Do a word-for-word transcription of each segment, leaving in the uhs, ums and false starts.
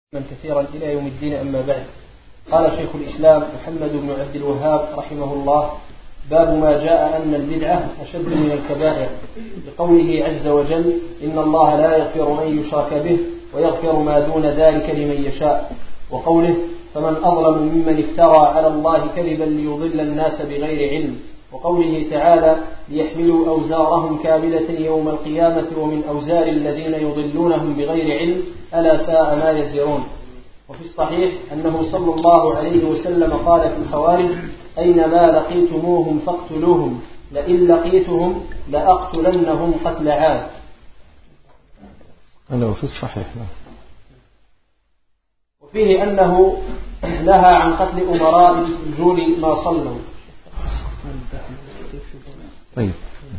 من كثيرا إلى يوم الدين. أما بعد، قال شيخ الإسلام محمد بن عبد الوهاب رحمه الله: باب ما جاء أن البدعة أشد من الكبائر، بقوله عز وجل: إن الله لا يغفر من يشرك به ويغفر ما دون ذلك لمن يشاء، وقوله: فمن أظلم ممن افترى على الله كذبا ليضل الناس بغير علم، وقوله تعالى: ليحملوا أوزارهم كاملة يوم القيامة ومن أوزار الذين يضلونهم بغير علم ألا ساء ما يزرون. وفي الصحيح أنه صلى الله عليه وسلم قال في الخوارج: أينما لقيتموهم فاقتلوهم، لئن لقيتهم لأقتلنهم قتل عاد. أنه في الصحيح. وفيه أنه نهى عن قتل أمراء الفجور ما صلوا. طيب.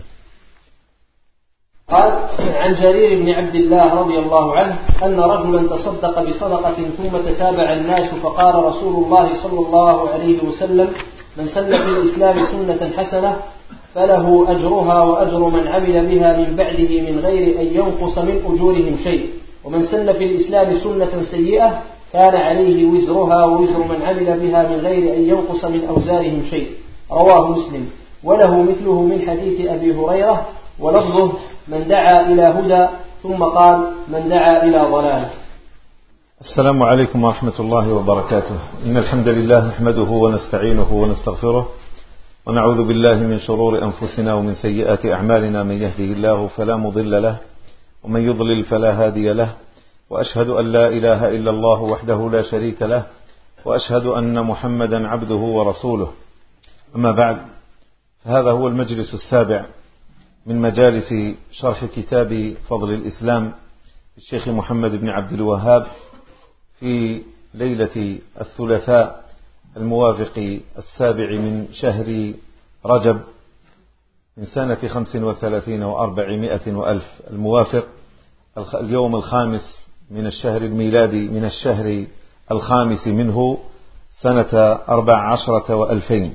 قال عن جرير بن عبد الله رضي الله عنه أن رجلا تصدق بصدقة ثم تتابع الناس، فقال رسول الله صلى الله عليه وسلم: من سن في الإسلام سنة حسنة فله أجرها وأجر من عمل بها من بعده من غير أن ينقص من أجورهم شيء، ومن سن في الإسلام سنة سيئة كان عليه وزرها ووزر من عمل بها من غير أن ينقص من أوزارهم شيء. رواه مسلم، وله مثله من حديث أبي هريرة، ولفظه: من دعا إلى هدى، ثم قال: من دعا إلى ضلال. السلام عليكم ورحمة الله وبركاته. إن الحمد لله نحمده ونستعينه ونستغفره، ونعوذ بالله من شرور أنفسنا ومن سيئات أعمالنا. من يهده الله فلا مضل له، ومن يضلل فلا هادي له، وأشهد أن لا إله إلا الله وحده لا شريك له، وأشهد أن محمدا عبده ورسوله. أما بعد، فهذا هو المجلس السابع من مجالس شرح كتاب فضل الإسلام للشيخ محمد بن عبد الوهاب في ليلة الثلاثاء الموافق السابع من شهر رجب من سنة خمس وثلاثين وأربعمائة وألف، الموافق اليوم الخامس من الشهر الميلادي من الشهر الخامس منه سنة أربع عشرة وألفين.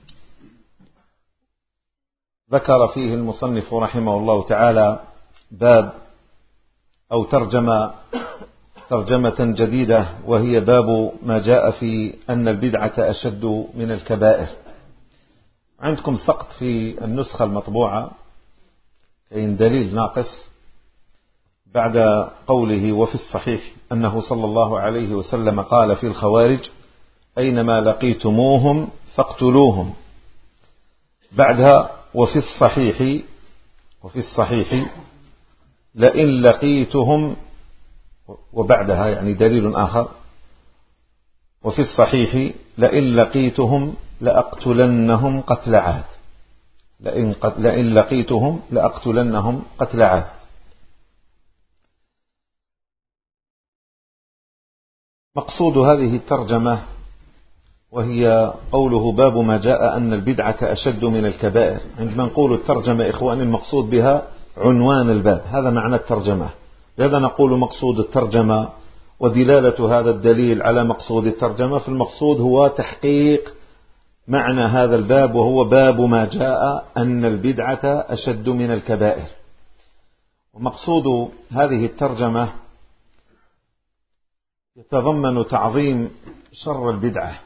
ذكر فيه المصنف رحمه الله تعالى باب أو ترجمة ترجمة جديدة، وهي باب ما جاء في أن البدعة أشد من الكبائر. عندكم سقط في النسخة المطبوعة، كاين دليل ناقص بعد قوله: وفي الصحيح أنه صلى الله عليه وسلم قال في الخوارج: أينما لقيتموهم فاقتلوهم. بعدها: وفي الصحيح وفي الصحيح لئن لقيتهم، وبعدها يعني دليل آخر: وفي الصحيح لئن لقيتهم لأقتلنهم قتل عاد. لئن, لئن لقيتهم لأقتلنهم قتل عاد. مقصود هذه الترجمة وهي قوله: باب ما جاء أن البدعة أشد من الكبائر. عندما نقول الترجمة إخواني المقصود بها عنوان الباب، هذا معنى الترجمة. لذا نقول مقصود الترجمة ودلالة هذا الدليل على مقصود الترجمة، فالمقصود هو تحقيق معنى هذا الباب، وهو باب ما جاء أن البدعة أشد من الكبائر. ومقصود هذه الترجمة يتضمن تعظيم شر البدعة.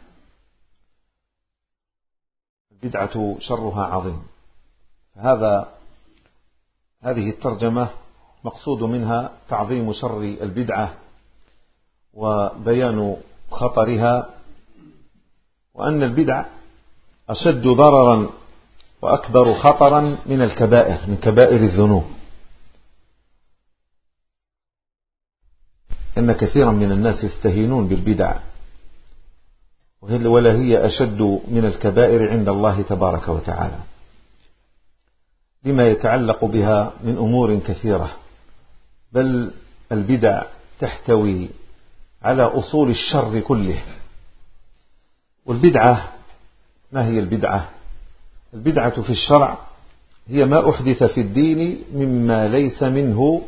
البدعة شرها عظيم، هذا هذه الترجمة مقصود منها تعظيم شر البدعة وبيان خطرها، وأن البدع أشد ضررا وأكبر خطرا من الكبائر، من كبائر الذنوب. إن كثيرا من الناس يستهينون بالبدع، ولا هي أشد من الكبائر عند الله تبارك وتعالى، لما يتعلق بها من أمور كثيرة. بل البدع تحتوي على أصول الشر كله. والبدعة، ما هي البدعة؟ البدعة في الشرع هي ما أحدث في الدين مما ليس منه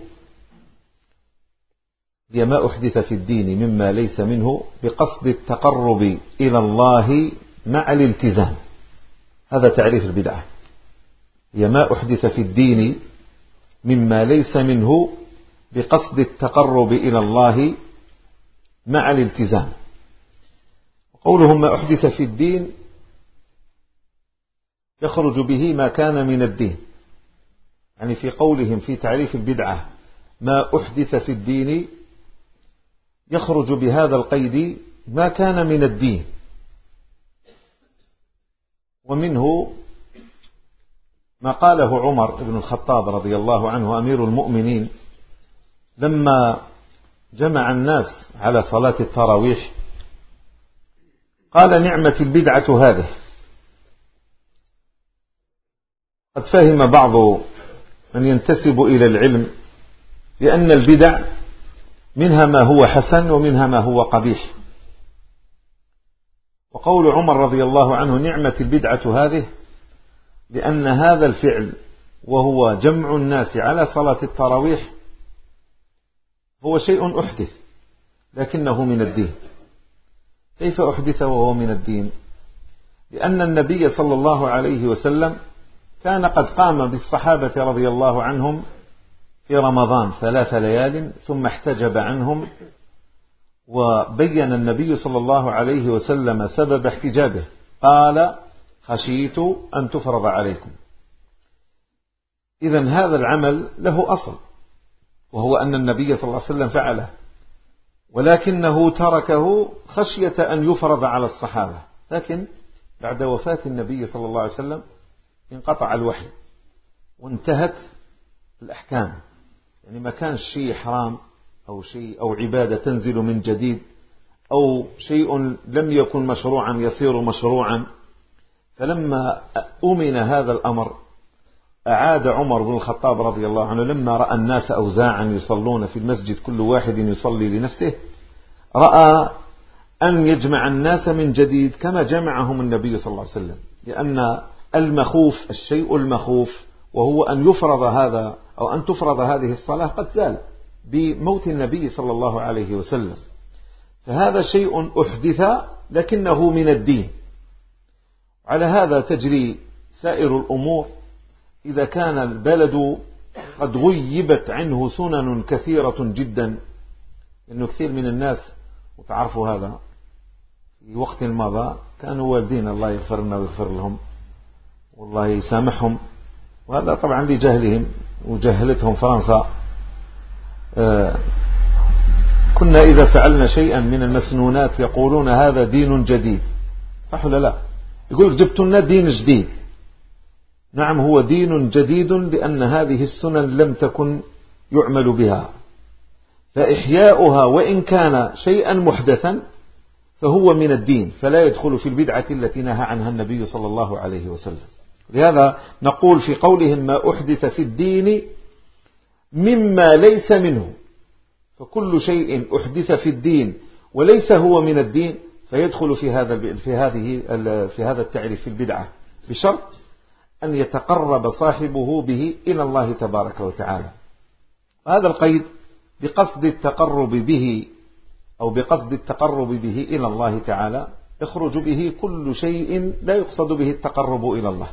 هي ما أحدث في الدين مما ليس منه بقصد التقرب إلى الله مع الالتزام. هذا تعريف البدعة. هي ما أحدث في الدين مما ليس منه بقصد التقرب إلى الله مع الالتزام. قولهم ما أحدث في الدين يخرج به ما كان من الدين، يعني في قولهم في تعريف البدعة ما أحدث في الدين يخرج بهذا القيد ما كان من الدين. ومنه ما قاله عمر بن الخطاب رضي الله عنه أمير المؤمنين لما جمع الناس على صلاة التراويح، قال نعمة البدعة هذه. قد فهم بعض من ينتسب إلى العلم بأن البدع منها ما هو حسن ومنها ما هو قبيح، وقول عمر رضي الله عنه نعمة البدعة هذه لأن هذا الفعل وهو جمع الناس على صلاة التراويح هو شيء أحدث لكنه من الدين. كيف أحدث وهو من الدين؟ لأن النبي صلى الله عليه وسلم كان قد قام بالصحابة رضي الله عنهم في رمضان ثلاث ليال ثم احتجب عنهم، وبين النبي صلى الله عليه وسلم سبب احتجابه، قال خشيت أن تفرض عليكم. إذن هذا العمل له أصل، وهو أن النبي صلى الله عليه وسلم فعله، ولكنه تركه خشية أن يفرض على الصحابة. لكن بعد وفاة النبي صلى الله عليه وسلم انقطع الوحي وانتهت الأحكام، يعني ما كان شيء حرام أو شيء أو عبادة تنزل من جديد أو شيء لم يكن مشروعا يصير مشروعا. فلما أمن هذا الأمر أعاد عمر بن الخطاب رضي الله عنه لما رأى الناس أوزاعا يصلون في المسجد كل واحد يصلي لنفسه، رأى أن يجمع الناس من جديد كما جمعهم النبي صلى الله عليه وسلم، لأن المخوف الشيء المخوف وهو أن يفرض هذا أو أن تفرض هذه الصلاة قد زال بموت النبي صلى الله عليه وسلم. فهذا شيء أحدث لكنه من الدين. على هذا تجري سائر الأمور إذا كان البلد قد غيبت عنه سنن كثيرة جدا، لأنه كثير من الناس وتعرفوا هذا في وقت مضى كانوا والدين الله يغفر لنا ويغفر لهم والله يسامحهم، وهذا طبعا لجهلهم وجهلتهم فرنسا. آه كنا إذا فعلنا شيئا من المسنونات يقولون هذا دين جديد، صح ولا لا؟ يقول جبت لنا دين جديد. نعم هو دين جديد لأن هذه السنن لم تكن يعمل بها، فإحياؤها وإن كان شيئا محدثا فهو من الدين، فلا يدخل في البدعة التي نهى عنها النبي صلى الله عليه وسلم. لهذا نقول في قولهم ما أحدث في الدين مما ليس منه، فكل شيء أحدث في الدين وليس هو من الدين فيدخل في هذا في هذه في هذا التعريف في البدعة، بشرط أن يتقرب صاحبه به إلى الله تبارك وتعالى. هذا القيد بقصد التقرب به أو بقصد التقرب به إلى الله تعالى يخرج به كل شيء لا يقصد به التقرب إلى الله.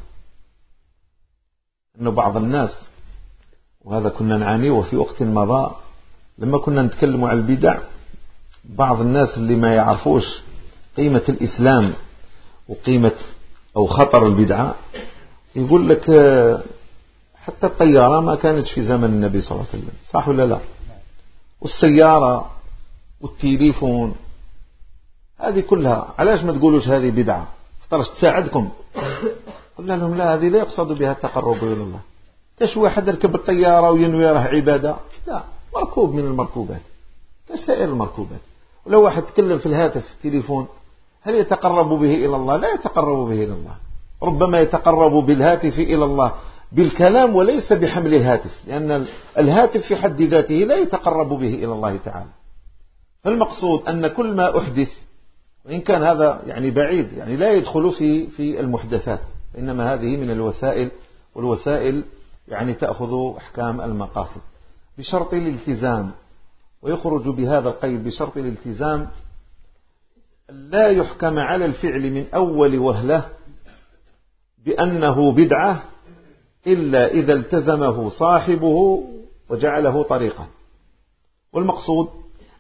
أنه بعض الناس، وهذا كنا نعانيه وفي وقت مضى لما كنا نتكلم عن البدع، بعض الناس اللي ما يعرفوش قيمة الإسلام وقيمة أو خطر البدعة يقول لك حتى الطيارة ما كانت في زمن النبي صلى الله عليه وسلم، صح ولا لا؟ والسيارة والتليفون هذه كلها علاش ما تقولوش هذه بدعة افترش تساعدكم؟ قلنا لهم لا، هذه لا يقصد بها التقرب إلى الله. كاش واحد يركب الطيارة وينوي راه عبادة؟ لا، مركوب من المركوبات كسائر المركوبات. ولو واحد تكلم في الهاتف في التليفون هل يتقرب به إلى الله؟ لا يتقرب به إلى الله. ربما يتقرب بالهاتف إلى الله بالكلام وليس بحمل الهاتف، لأن الهاتف في حد ذاته لا يتقرب به إلى الله تعالى. فالمقصود أن كل ما أحدث، وإن كان هذا يعني بعيد يعني لا يدخل في في المحدثات، إنما هذه من الوسائل، والوسائل يعني تأخذ أحكام المقاصد بشرط الالتزام. ويخرج بهذا القيد بشرط الالتزام لا يحكم على الفعل من أول وهلة بأنه بدعة إلا إذا التزمه صاحبه وجعله طريقا. والمقصود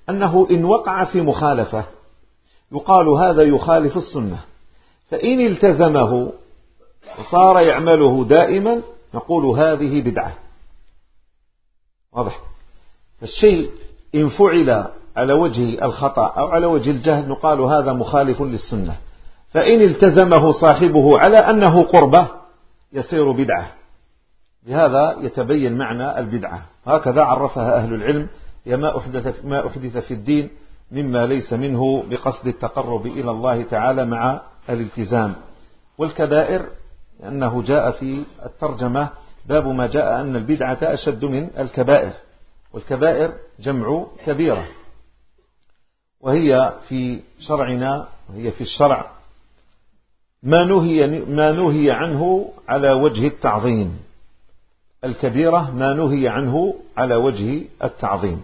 أنه إن وقع في مخالفة يقال هذا يخالف السنة، فإن التزمه وصار يعمله دائما نقول هذه بدعة. واضح؟ فالشيء إن فعل على وجه الخطأ أو على وجه الجهل نقال هذا مخالف للسنة، فإن التزمه صاحبه على أنه قربة يصير بدعة. بهذا يتبين معنى البدعة. هكذا عرفها أهل العلم: هي ما أحدث, ما أحدث في الدين مما ليس منه بقصد التقرب إلى الله تعالى مع الالتزام. والكبائر لأنه جاء في الترجمة باب ما جاء أن البدعة أشد من الكبائر، والكبائر جمع كبيرة، وهي في شرعنا وهي في الشرع ما نهي, ما نهي عنه على وجه التعظيم. الكبيرة ما نهي عنه على وجه التعظيم.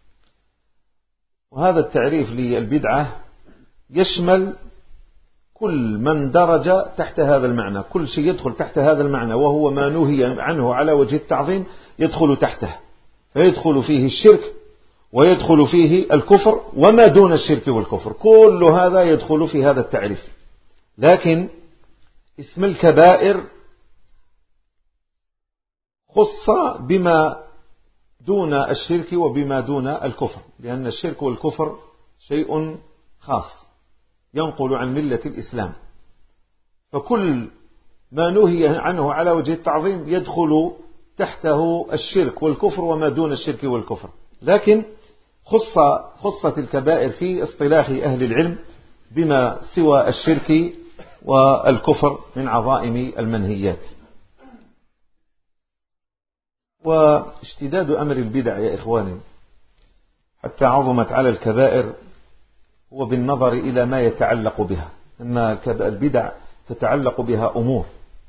وهذا التعريف للبدعة يشمل كل من درج تحت هذا المعنى، كل شيء يدخل تحت هذا المعنى وهو ما نهي عنه على وجه التعظيم يدخل تحته، فيدخل فيه الشرك ويدخل فيه الكفر وما دون الشرك والكفر، كل هذا يدخل في هذا التعريف. لكن اسم الكبائر خص بما دون الشرك وبما دون الكفر، لأن الشرك والكفر شيء خاص ينقل عن ملة الإسلام، فكل ما نهي عنه على وجه التعظيم يدخل تحته الشرك والكفر وما دون الشرك والكفر. لكن خص خصت الكبائر في اصطلاح أهل العلم بما سوى الشرك والكفر من عظائم المنهيات. واشتداد أمر البدع يا إخواني حتى عظمت على الكبائر هو بالنظر إلى ما يتعلق بها، أن البدع تتعلق بها أمور،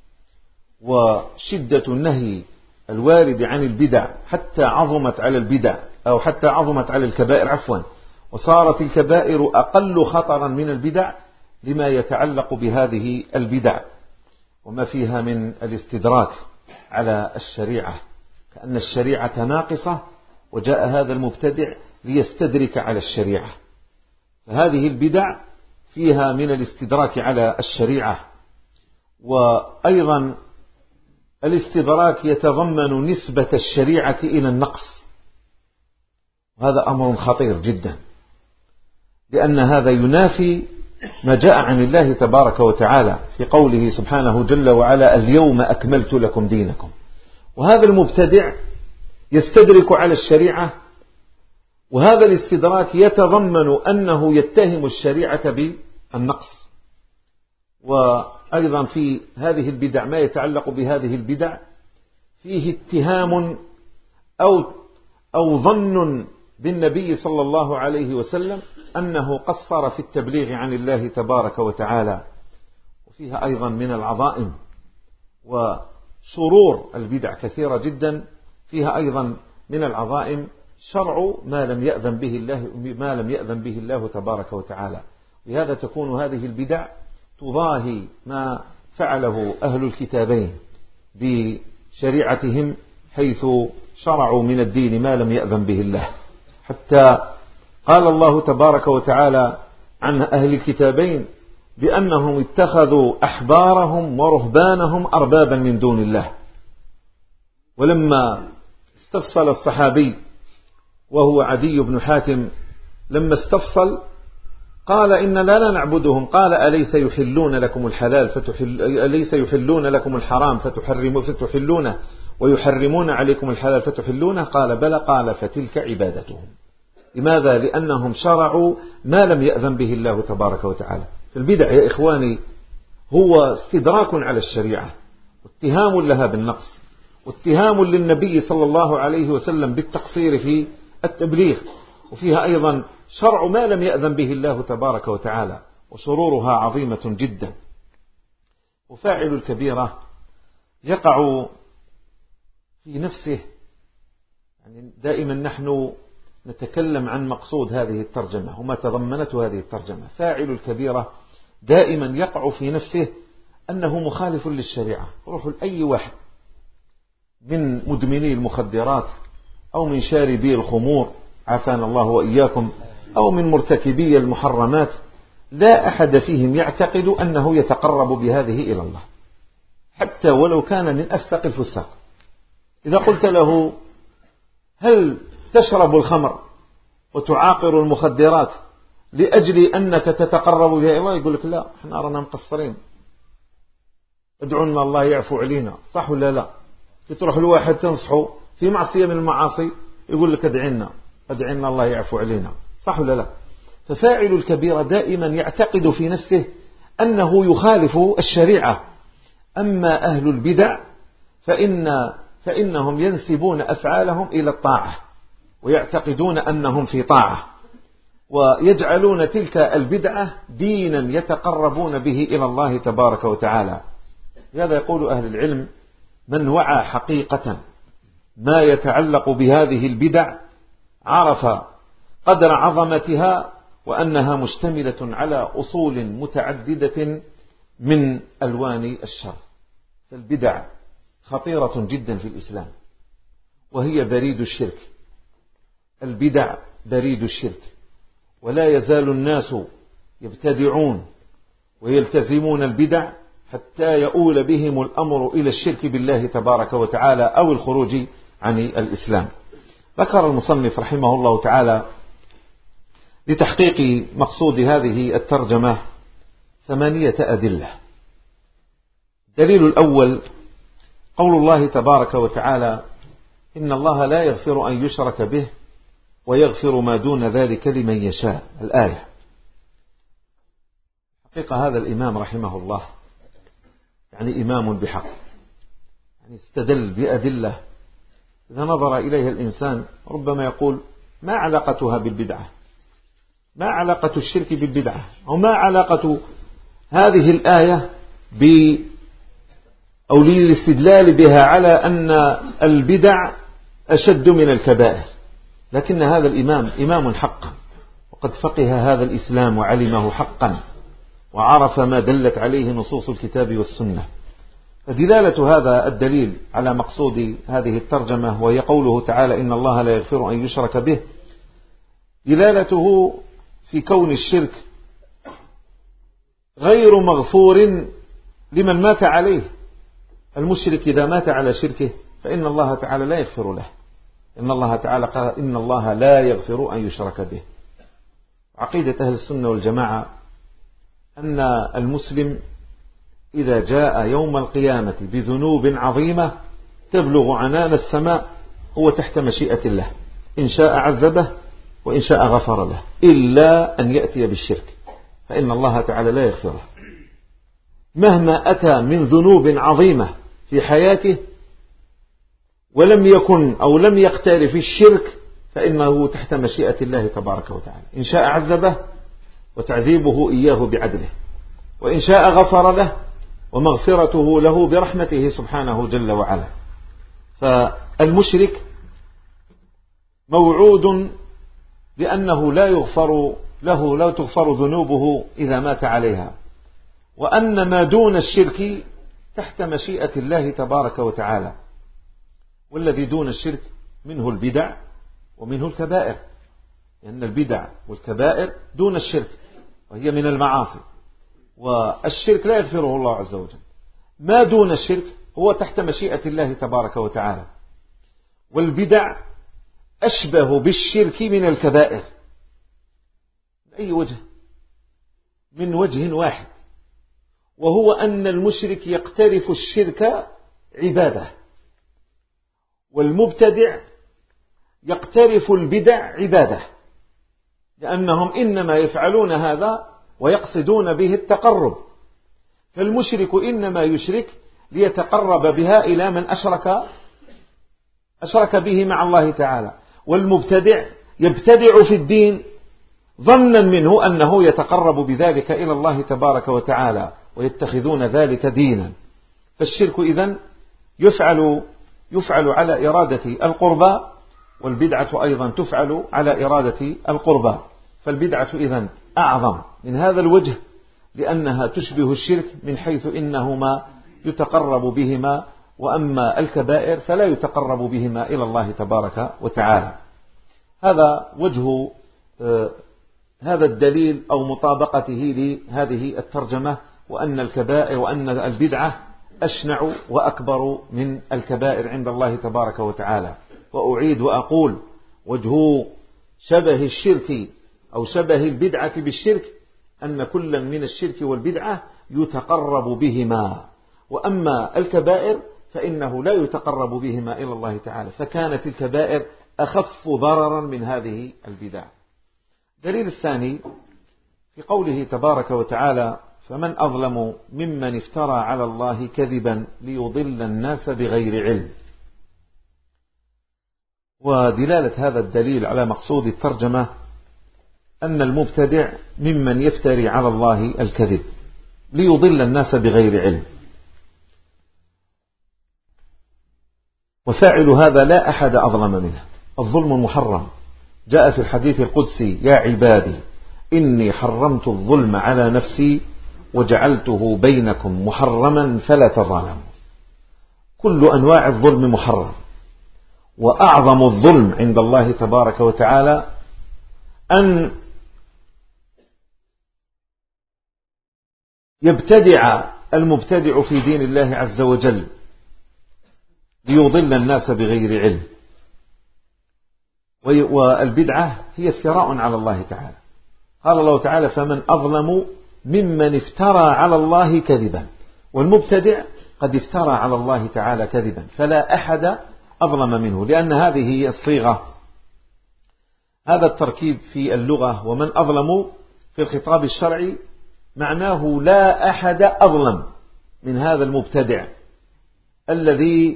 وشدة النهي الوارد عن البدع حتى عظمت على البدع أو حتى عظمت على الكبائر عفوا وصارت الكبائر أقل خطرا من البدع لما يتعلق بهذه البدع وما فيها من الاستدراك على الشريعة، كأن الشريعة ناقصة وجاء هذا المبتدع ليستدرك على الشريعة. فهذه البدع فيها من الاستدراك على الشريعة، وأيضا الاستدراك يتضمن نسبة الشريعة إلى النقص، وهذا أمر خطير جدا، لأن هذا ينافي ما جاء عن الله تبارك وتعالى في قوله سبحانه جل وعلا: اليوم أكملت لكم دينكم. وهذا المبتدع يستدرك على الشريعة، وهذا الاستدراك يتضمن أنه يتهم الشريعة بالنقص. وأيضا في هذه البدع ما يتعلق بهذه البدع فيه اتهام أو, أو ظن بالنبي صلى الله عليه وسلم أنه قصر في التبليغ عن الله تبارك وتعالى. وفيها أيضا من العظائم وشرور البدع كثيرة جدا. فيها أيضا من العظائم شرع ما لم يأذن به الله ما لم يأذن به الله تبارك وتعالى. بهذا تكون هذه البدع تضاهي ما فعله أهل الكتابين بشريعتهم، حيث شرعوا من الدين ما لم يأذن به الله، حتى قال الله تبارك وتعالى عن أهل الكتابين بأنهم اتخذوا أحبارهم ورهبانهم أربابا من دون الله. ولما استفصل الصحابي وهو عدي بن حاتم، لما استفصل قال: إن لا نعبدهم. قال: أليس يحلون لكم الحلال فتحل أليس يحلون لكم الحرام فتحرموا فتحلونه ويحرمون عليكم الحلال فتحلونه؟ قال: بلى. قال: فتلك عبادتهم. لماذا؟ لأنهم شرعوا ما لم يأذن به الله تبارك وتعالى. فالبدع يا إخواني هو استدراك على الشريعة، واتهام لها بالنقص، واتهام للنبي صلى الله عليه وسلم بالتقصير في التبليغ، وفيها أيضا شرع ما لم يأذن به الله تبارك وتعالى، وشرورها عظيمة جدا. وفاعل الكبيرة يقع في نفسه، يعني دائما نحن نتكلم عن مقصود هذه الترجمة وما تضمنته هذه الترجمة. فاعل الكبيرة دائما يقع في نفسه أنه مخالف للشريعة. روح لأي واحد من مدمني المخدرات أو من شاربي الخمور عافانا الله وإياكم، أو من مرتكبي المحرمات، لا أحد فيهم يعتقد أنه يتقرب بهذه إلى الله، حتى ولو كان من أفسق الفساق. إذا قلت له هل تشرب الخمر وتعاقر المخدرات لأجل أنك تتقرب بها إلى الله؟ يقول لك لا، احنا رانا مقصرين، ادعونا الله يعفو علينا. صح ولا لا؟ تروح الواحد تنصحه في معصية من المعاصي يقول لك ادعينا ادعينا الله يعفو علينا. صح ولا لا؟ ففاعل الكبيرة دائما يعتقد في نفسه أنه يخالف الشريعة. أما أهل البدع فإن فإنهم ينسبون أفعالهم إلى الطاعة، ويعتقدون أنهم في طاعة، ويجعلون تلك البدعة دينا يتقربون به إلى الله تبارك وتعالى. هذا يقول أهل العلم: من وعى حقيقة ما يتعلق بهذه البدع عرف قدر عظمتها، وأنها مشتملة على أصول متعددة من ألوان الشر. فالبدع خطيرة جدا في الإسلام، وهي بريد الشرك. البدع بريد الشرك، ولا يزال الناس يبتدعون ويلتزمون البدع حتى يؤول بهم الأمر إلى الشرك بالله تبارك وتعالى أو الخروج عن الإسلام. ذكر المصنف رحمه الله تعالى لتحقيق مقصود هذه الترجمة ثمانية أدلة. الدليل الأول قول الله تبارك وتعالى: إن الله لا يغفر أن يشرك به ويغفر ما دون ذلك لمن يشاء. الآية. حقيقة هذا الإمام رحمه الله يعني إمام بحق، يعني استدل بأدلة إذا نظر إليها الإنسان ربما يقول: ما علاقتها بالبدعة؟ ما علاقة الشرك بالبدعة؟ أو ما علاقة هذه الآية ب أو للاستدلال بها على أن البدع أشد من الكبائر؟ لكن هذا الإمام إمام حقا، وقد فقه هذا الإسلام وعلمه حقا، وعرف ما دلت عليه نصوص الكتاب والسنة. فدلالة هذا الدليل على مقصود هذه الترجمة، وهي قوله تعالى: إن الله لا يغفر أن يشرك به، دلالته في كون الشرك غير مغفور لمن مات عليه. المشرك إذا مات على شركه فإن الله تعالى لا يغفر له. إن الله تعالى قال: إن الله لا يغفر أن يشرك به. عقيدة أهل السنة والجماعة أن المسلم إذا جاء يوم القيامة بذنوب عظيمة تبلغ عنان السماء هو تحت مشيئة الله، إن شاء عذبه وإن شاء غفر له، إلا أن يأتي بالشرك فإن الله تعالى لا يغفره. مهما أتى من ذنوب عظيمة في حياته ولم يكن أو لم يقترف الشرك فإنه تحت مشيئة الله تبارك وتعالى، إن شاء عذبه وتعذيبه إياه بعدله، وإن شاء غفر له ومغفرته له برحمته سبحانه جل وعلا. فالمشرك موعود بأنه لا يغفر له لا تغفر ذنوبه إذا مات عليها، وأن ما دون الشرك تحت مشيئة الله تبارك وتعالى. والذي دون الشرك منه البدع ومنه الكبائر، لأن البدع والكبائر دون الشرك وهي من المعاصي، والشرك لا يغفره الله عز وجل. ما دون الشرك هو تحت مشيئة الله تبارك وتعالى. والبدع أشبه بالشرك من الكبائر بأي وجه؟ من وجه واحد، وهو أن المشرك يقترف الشرك عبادة، والمبتدع يقترف البدع عبادة، لأنهم إنما يفعلون هذا ويقصدون به التقرب. فالمشرك إنما يشرك ليتقرب بها إلى من أشرك أشرك به مع الله تعالى، والمبتدع يبتدع في الدين ظنا منه أنه يتقرب بذلك إلى الله تبارك وتعالى، ويتخذون ذلك دينا. فالشرك إذن يفعل يفعل على إرادة القربى، والبدعة أيضا تفعل على إرادة القربى. فالبدعة إذن أعظم من هذا الوجه، لأنها تشبه الشرك من حيث إنهما يتقرب بهما، وأما الكبائر فلا يتقرب بهما إلى الله تبارك وتعالى. هذا وجه هذا الدليل أو مطابقته لهذه الترجمة، وأن الكبائر وأن البدعة أشنع وأكبر من الكبائر عند الله تبارك وتعالى. وأعيد وأقول: وجه شبه الشرك أو شبه البدعة بالشرك أن كلا من الشرك والبدعة يتقرب بهما، وأما الكبائر فإنه لا يتقرب بهما إلى الله تعالى، فكانت الكبائر أخف ضررا من هذه البدع. الدليل الثاني في قوله تبارك وتعالى: فمن أظلم ممن افترى على الله كذبا ليضل الناس بغير علم. ودلالة هذا الدليل على مقصود الترجمة أن المبتدع ممن يفتري على الله الكذب ليضل الناس بغير علم، وفاعل هذا لا أحد أظلم منه. الظلم محرم، جاء في الحديث القدسي: يا عبادي إني حرمت الظلم على نفسي وجعلته بينكم محرما فلا تظالموا. كل أنواع الظلم محرم، وأعظم الظلم عند الله تبارك وتعالى أن يبتدع المبتدع في دين الله عز وجل ليضل الناس بغير علم. والبدعة هي افتراء على الله تعالى. قال الله تعالى: فمن أظلم ممن افترى على الله كذبا. والمبتدع قد افترى على الله تعالى كذبا، فلا أحد أظلم منه، لأن هذه هي الصيغة، هذا التركيب في اللغة. ومن أظلم في الخطاب الشرعي معناه لا أحد أظلم من هذا المبتدع الذي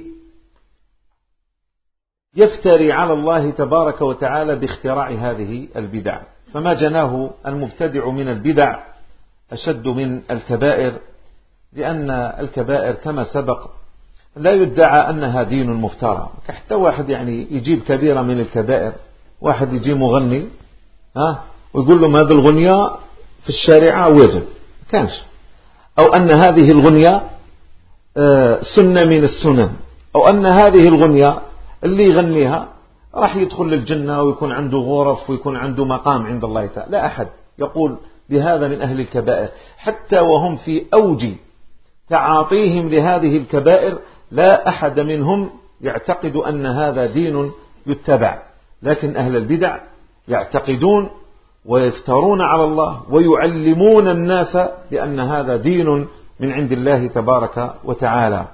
يفتري على الله تبارك وتعالى باختراع هذه البدع. فما جناه المبتدع من البدع أشد من الكبائر، لأن الكبائر كما سبق لا يدعى أنها دين مفترى. حتى واحد يعني يجيب كبيرة من الكبائر، واحد يجي مغني ها ويقول له: هذه الغنية في الشارع واجب، كانش، أو أن هذه الغنية سنة من السنن، أو أن هذه الغنية اللي يغنيها راح يدخل للجنة ويكون عنده غرف ويكون عنده مقام عند الله تعالى. لا أحد يقول بهذا من أهل الكبائر، حتى وهم في أوج تعاطيهم لهذه الكبائر لا أحد منهم يعتقد أن هذا دين يتبع. لكن أهل البدع يعتقدون ويفترون على الله ويعلمون الناس بأن هذا دين من عند الله تبارك وتعالى.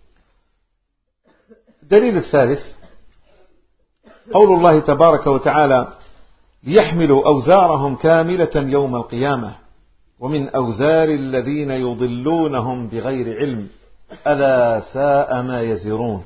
الدليل الثالث قول الله تبارك وتعالى: ليحملوا أوزارهم كاملة يوم القيامة ومن أوزار الذين يضلونهم بغير علم ألا ساء ما يزرون.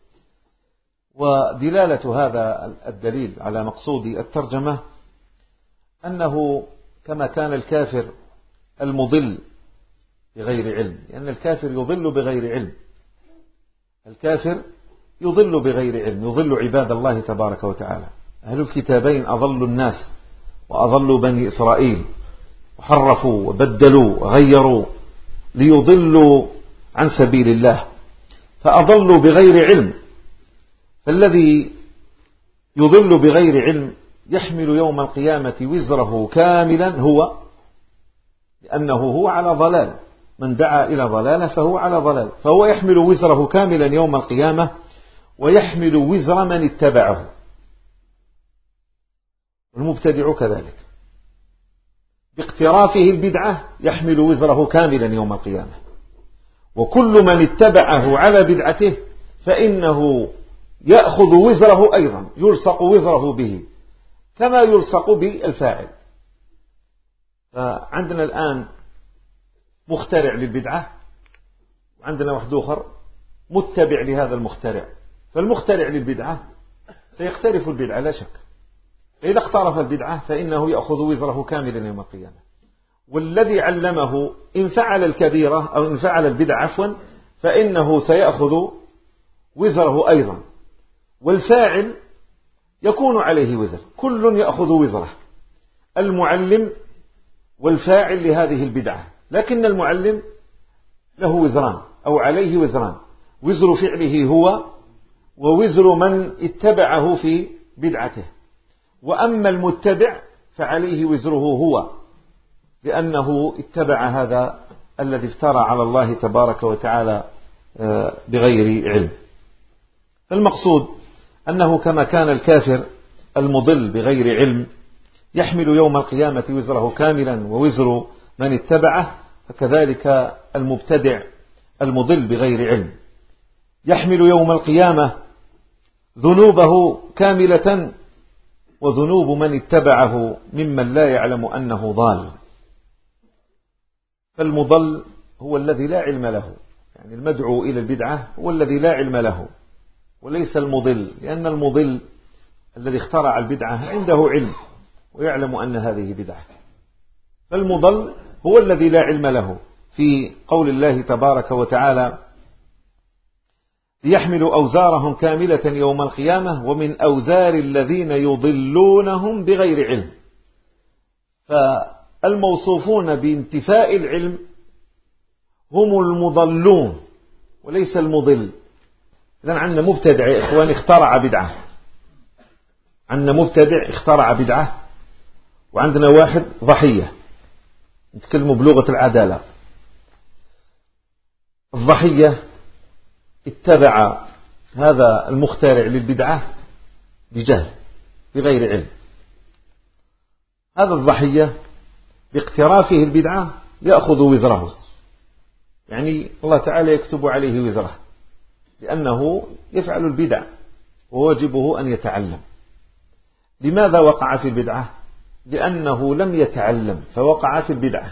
ودلالة هذا الدليل على مقصود الترجمة أنه كما كان الكافر المضل بغير علم، لأن الكافر يضل بغير علم، الكافر يضل بغير علم، يضل عباد الله تبارك وتعالى. أهل الكتابين أضلوا الناس وأضلوا بني إسرائيل، وحرفوا وبدلوا وغيروا ليضلوا عن سبيل الله، فأضلوا بغير علم. فالذي يضل بغير علم يحمل يوم القيامة وزره كاملا هو، لأنه هو على ضلال، من دعا إلى ضلالة فهو على ضلال، فهو يحمل وزره كاملا يوم القيامة ويحمل وزر من اتبعه. المبتدع كذلك باقترافه البدعة يحمل وزره كاملا يوم القيامة، وكل من اتبعه على بدعته فإنه يأخذ وزره أيضا، يلصق وزره به كما يلصق بالفاعل. فعندنا الآن مخترع للبدعة، وعندنا واحد آخر متبع لهذا المخترع. فالمخترع للبدعة سيقترف البدعة لا شك، فإذا اقترف البدعة فإنه يأخذ وزره كاملا يوم القيامة. والذي علمه إن فعل الكبيرة أو إن فعل البدعة عفوا فإنه سيأخذ وزره أيضا، والفاعل يكون عليه وزر، كل يأخذ وزره، المعلم والفاعل لهذه البدعة. لكن المعلم له وزران أو عليه وزران، وزر فعله هو ووزر من اتبعه في بدعته. وأما المتبع فعليه وزره هو، لأنه اتبع هذا الذي افترى على الله تبارك وتعالى بغير علم. المقصود أنه كما كان الكافر المضل بغير علم يحمل يوم القيامة وزره كاملا ووزر من اتبعه، فكذلك المبتدع المضل بغير علم يحمل يوم القيامة ذنوبه كاملة وذنوب من اتبعه ممن لا يعلم أنه ضال. فالمضل هو الذي لا علم له، يعني المدعو إلى البدعة هو الذي لا علم له وليس المضل، لأن المضل الذي اخترع البدعة عنده علم ويعلم أن هذه بدعة. فالمضل هو الذي لا علم له. في قول الله تبارك وتعالى ليحملوا أوزارهم كاملة يوم القيامة ومن أوزار الذين يضلونهم بغير علم. فالموصوفون بانتفاء العلم هم المضلون وليس المضل. إذن عندنا مبتدع يا إخواني اخترع بدعة، عندنا مبتدع اخترع بدعة، وعندنا واحد ضحية نتكلموا بلغة العدالة. الضحية اتبع هذا المخترع للبدعة بجهل بغير علم. هذا الضحية باقترافه البدعة يأخذ وزره، يعني الله تعالى يكتب عليه وزره لأنه يفعل البدع وواجبه أن يتعلم. لماذا وقع في البدعة؟ لأنه لم يتعلم فوقع في البدعة.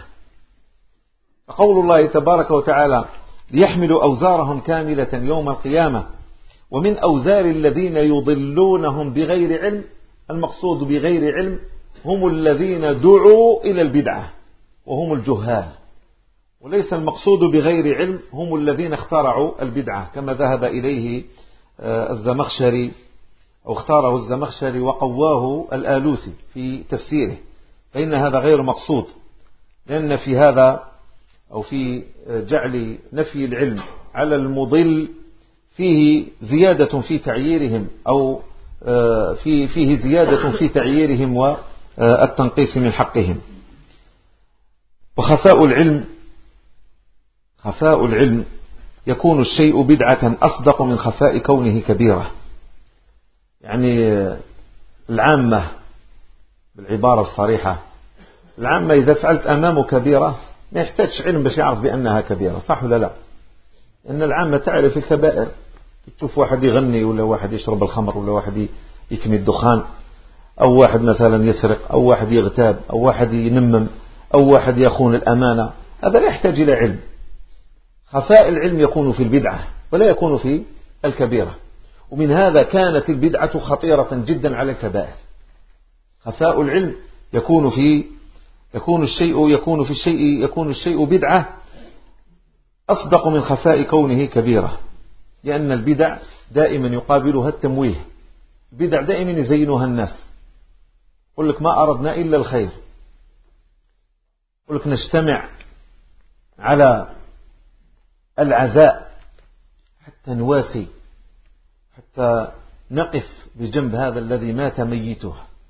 فقول الله تبارك وتعالى ليحملوا أوزارهم كاملة يوم القيامة ومن أوزار الذين يضلونهم بغير علم، المقصود بغير علم هم الذين دعوا إلى البدعة وهم الجهال، وليس المقصود بغير علم هم الذين اخترعوا البدعة كما ذهب إليه الزمخشري أو اختاره الزمخشري وقواه الآلوسي في تفسيره، فإن هذا غير مقصود، لأن في هذا أو في جعل نفي العلم على المضل فيه زيادة في تعييرهم أو في فيه زيادة في تعييرهم والتنقيص من حقهم. وخفاء العلم خفاء العلم يكون الشيء بدعة أصدق من خفاء كونه كبيرة. يعني العامة بالعبارة الصريحة، العامة إذا فعلت أمامه كبيرة ما يحتاجش علم باش يعرف بأنها كبيرة، صح ولا لا؟ إن العامة تعرف الكبائر، تشوف واحد يغني ولا واحد يشرب الخمر ولا واحد يكمي الدخان أو واحد مثلا يسرق أو واحد يغتاب أو واحد ينمم أو واحد يخون الأمانة، هذا لا يحتاج إلى علم. خفاء العلم يكون في البدعة ولا يكون في الكبيرة، ومن هذا كانت البدعة خطيرة جدا على الكبائر. خفاء العلم يكون في يكون الشيء يكون في الشيء يكون الشيء بدعة أصدق من خفاء كونه كبيرة، لأن البدع دائما يقابلها التمويه. البدع دائما يزينها الناس، يقول لك ما أردنا إلا الخير، يقول لك نجتمع على العزاء حتى نواسي، حتى نقف بجنب هذا الذي مات ميته.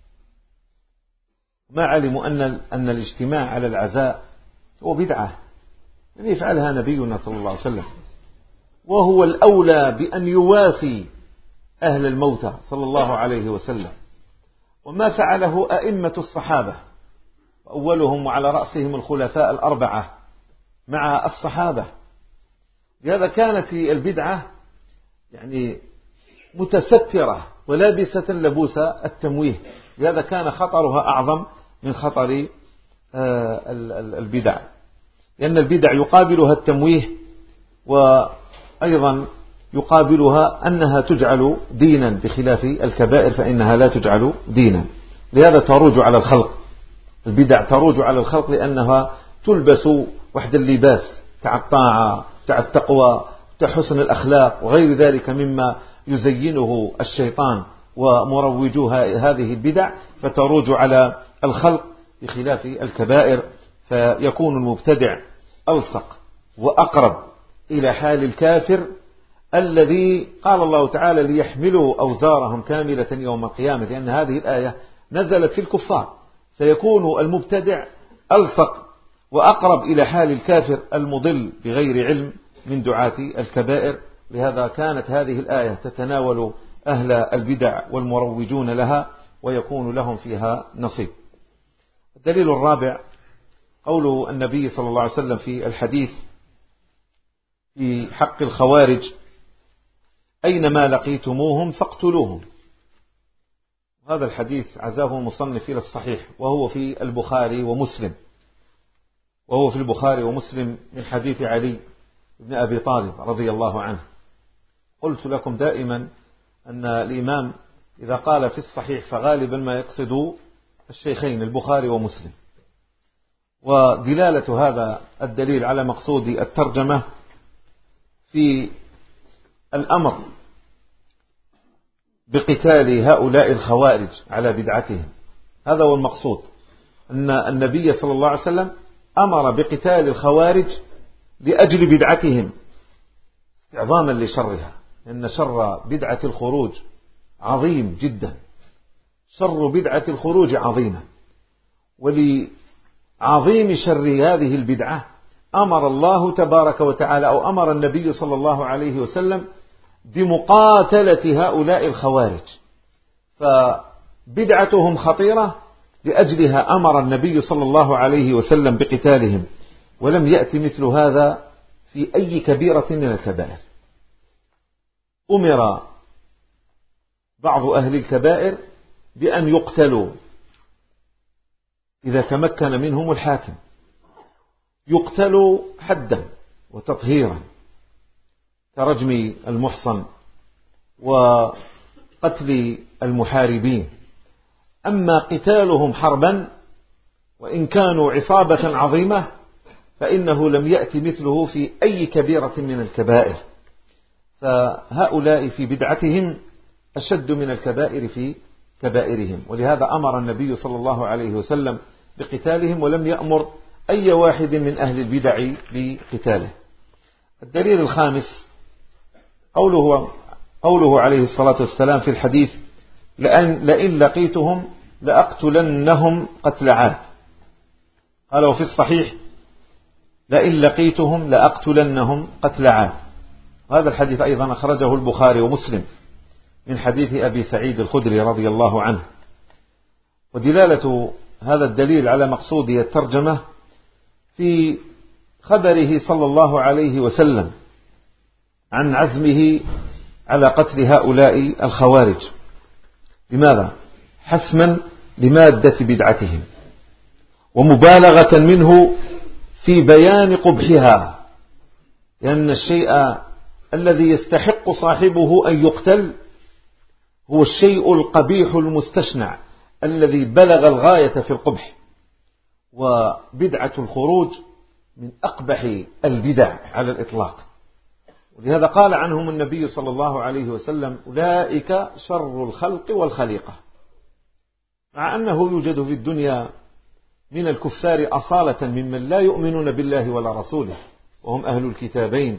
ما علموا أن أن الاجتماع على العزاء هو بدعة لم يفعلها نبينا صلى الله عليه وسلم، وهو الأولى بأن يواسي أهل الموتى صلى الله عليه وسلم. وما فعله أئمة الصحابة وأولهم وعلى رأسهم الخلفاء الأربعة مع الصحابة. لهذا كانت البدعة يعني متسترة ولابسة لبوس التمويه، لهذا كان خطرها أعظم من خطر البدع، لأن البدع يقابلها التمويه وأيضا يقابلها أنها تجعل دينا، بخلاف الكبائر فإنها لا تجعل دينا. لهذا تروج على الخلق، البدع تروج على الخلق لأنها تلبس وحد اللباس تاع الطاعة تاع التقوى تاع حسن الأخلاق وغير ذلك مما يزينه الشيطان ومروجوها هذه البدع، فتروج على الخلق بخلاف الكبائر، فيكون المبتدع ألصق وأقرب إلى حال الكافر الذي قال الله تعالى ليحملوا أوزارهم كاملة يوم القيامة، لأن هذه الآية نزلت في الكفار، فيكون المبتدع ألصق وأقرب إلى حال الكافر المضل بغير علم من دعاة الكبائر. لهذا كانت هذه الآية تتناول أهل البدع والمروجون لها ويكون لهم فيها نصيب. الدليل الرابع قول النبي صلى الله عليه وسلم في الحديث في حق الخوارج: أينما لقيتموهم فاقتلوهم. هذا الحديث عزاه المصنف إلى الصحيح، وهو في البخاري ومسلم وهو في البخاري ومسلم من حديث علي بن أبي طالب رضي الله عنه. قلت لكم دائما أن الإمام إذا قال في الصحيح فغالبا ما يقصد الشيخين البخاري ومسلم. ودلالة هذا الدليل على مقصود الترجمة في الأمر بقتال هؤلاء الخوارج على بدعتهم. هذا هو المقصود، أن النبي صلى الله عليه وسلم أمر بقتال الخوارج لأجل بدعتهم استعظاما لشرها، إن شر بدعة الخروج عظيم جدا، شر بدعة الخروج عظيمة، ولعظيم شر هذه البدعة أمر الله تبارك وتعالى أو أمر النبي صلى الله عليه وسلم بمقاتلة هؤلاء الخوارج. فبدعتهم خطيرة، لأجلها أمر النبي صلى الله عليه وسلم بقتالهم، ولم يأتي مثل هذا في أي كبيرة من الكبائر. أمر بعض أهل الكبائر بأن يقتلوا إذا تمكن منهم الحاكم، يقتلوا حدا وتطهيرا كرجم المحصن وقتل المحاربين. أما قتالهم حربا وإن كانوا عصابة عظيمة فإنه لم يأتي مثله في أي كبيرة من الكبائر. فهؤلاء في بدعتهم أشد من الكبائر في كبائرهم، ولهذا أمر النبي صلى الله عليه وسلم بقتالهم ولم يأمر أي واحد من أهل البدع بقتاله. الدليل الخامس قوله, قوله عليه الصلاة والسلام في الحديث: لأن, لئن لقيتهم لأقتلنهم قتل عاد. قال وفي الصحيح: لئن لقيتهم لأقتلنهم قتل عاد. هذا الحديث أيضا أخرجه البخاري ومسلم من حديث أبي سعيد الخدري رضي الله عنه. ودلالة هذا الدليل على مقصود الترجمة في خبره صلى الله عليه وسلم عن عزمه على قتل هؤلاء الخوارج. لماذا؟ حسما لمادة بدعتهم، ومبالغة منه في بيان قبحها، لأن الشيء الذي يستحق صاحبه أن يقتل هو الشيء القبيح المستشنع الذي بلغ الغاية في القبح. وبدعة الخروج من أقبح البدع على الإطلاق، ولهذا قال عنهم النبي صلى الله عليه وسلم: أولئك شر الخلق والخليقة. مع أنه يوجد في الدنيا من الكفار أصالة ممن لا يؤمنون بالله ولا رسوله، وهم أهل الكتابين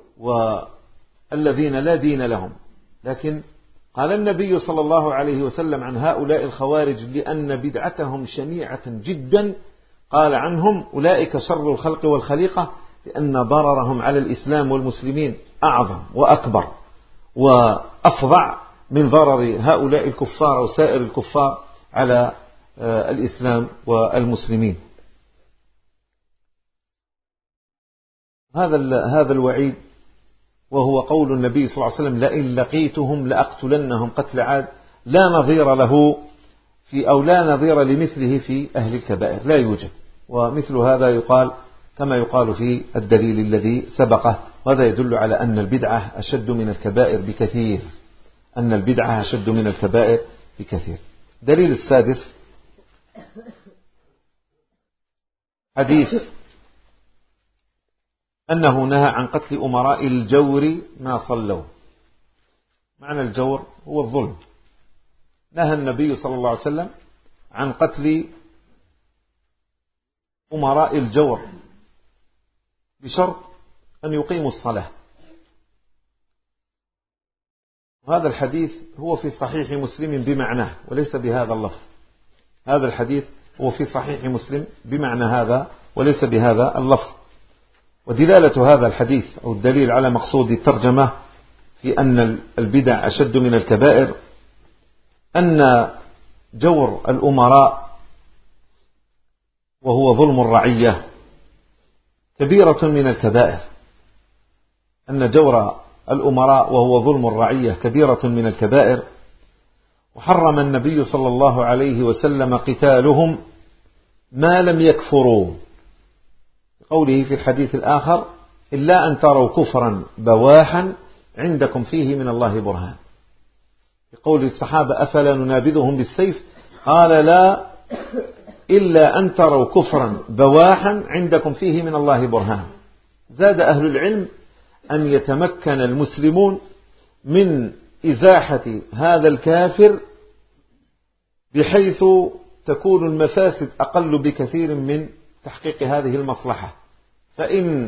والذين لا دين لهم، لكن قال النبي صلى الله عليه وسلم عن هؤلاء الخوارج لأن بدعتهم شنيعة جدا، قال عنهم: أولئك شر الخلق والخليقة، لأن ضررهم على الإسلام والمسلمين أعظم وأكبر وأفظع من ضرر هؤلاء الكفار وسائر الكفار على الإسلام والمسلمين. هذا هذا الوعيد، وهو قول النبي صلى الله عليه وسلم: لئن لقيتهم لأقتلنهم قتل عاد، لا نظير له في أو لا نظير لمثله في أهل الكبائر، لا يوجد. ومثل هذا يقال كما يقال في الدليل الذي سبقه، وهذا يدل على أن البدعة أشد من الكبائر بكثير، أن البدعة أشد من الكبائر بكثير. دليل السادس حديث أنه نهى عن قتل أمراء الجور ما صلوا. معنى الجور هو الظلم. نهى النبي صلى الله عليه وسلم عن قتل أمراء الجور بشرط أن يقيموا الصلاة. وهذا الحديث هو في صحيح مسلم بمعناه وليس بهذا اللفظ، هذا الحديث هو في صحيح مسلم بمعنى هذا وليس بهذا اللفظ. ودلالة هذا الحديث أو الدليل على مقصود الترجمة في أن البدع أشد من الكبائر أن جور الأمراء وهو ظلم الرعية كبيرة من الكبائر. أن جور الأمراء وهو ظلم الرعية كبيرة من الكبائر. وحرم النبي صلى الله عليه وسلم قتالهم ما لم يكفروا، قوله في الحديث الآخر إلا أن تروا كفرا بواحا عندكم فيه من الله برهان. قول الصحابة أفلا ننابذهم بالسيف؟ قال لا، إلا أن تروا كفرا بواحا عندكم فيه من الله برهان. زاد أهل العلم أن يتمكن المسلمون من إزاحة هذا الكافر بحيث تكون المفاسد أقل بكثير من تحقيق هذه المصلحة. فإن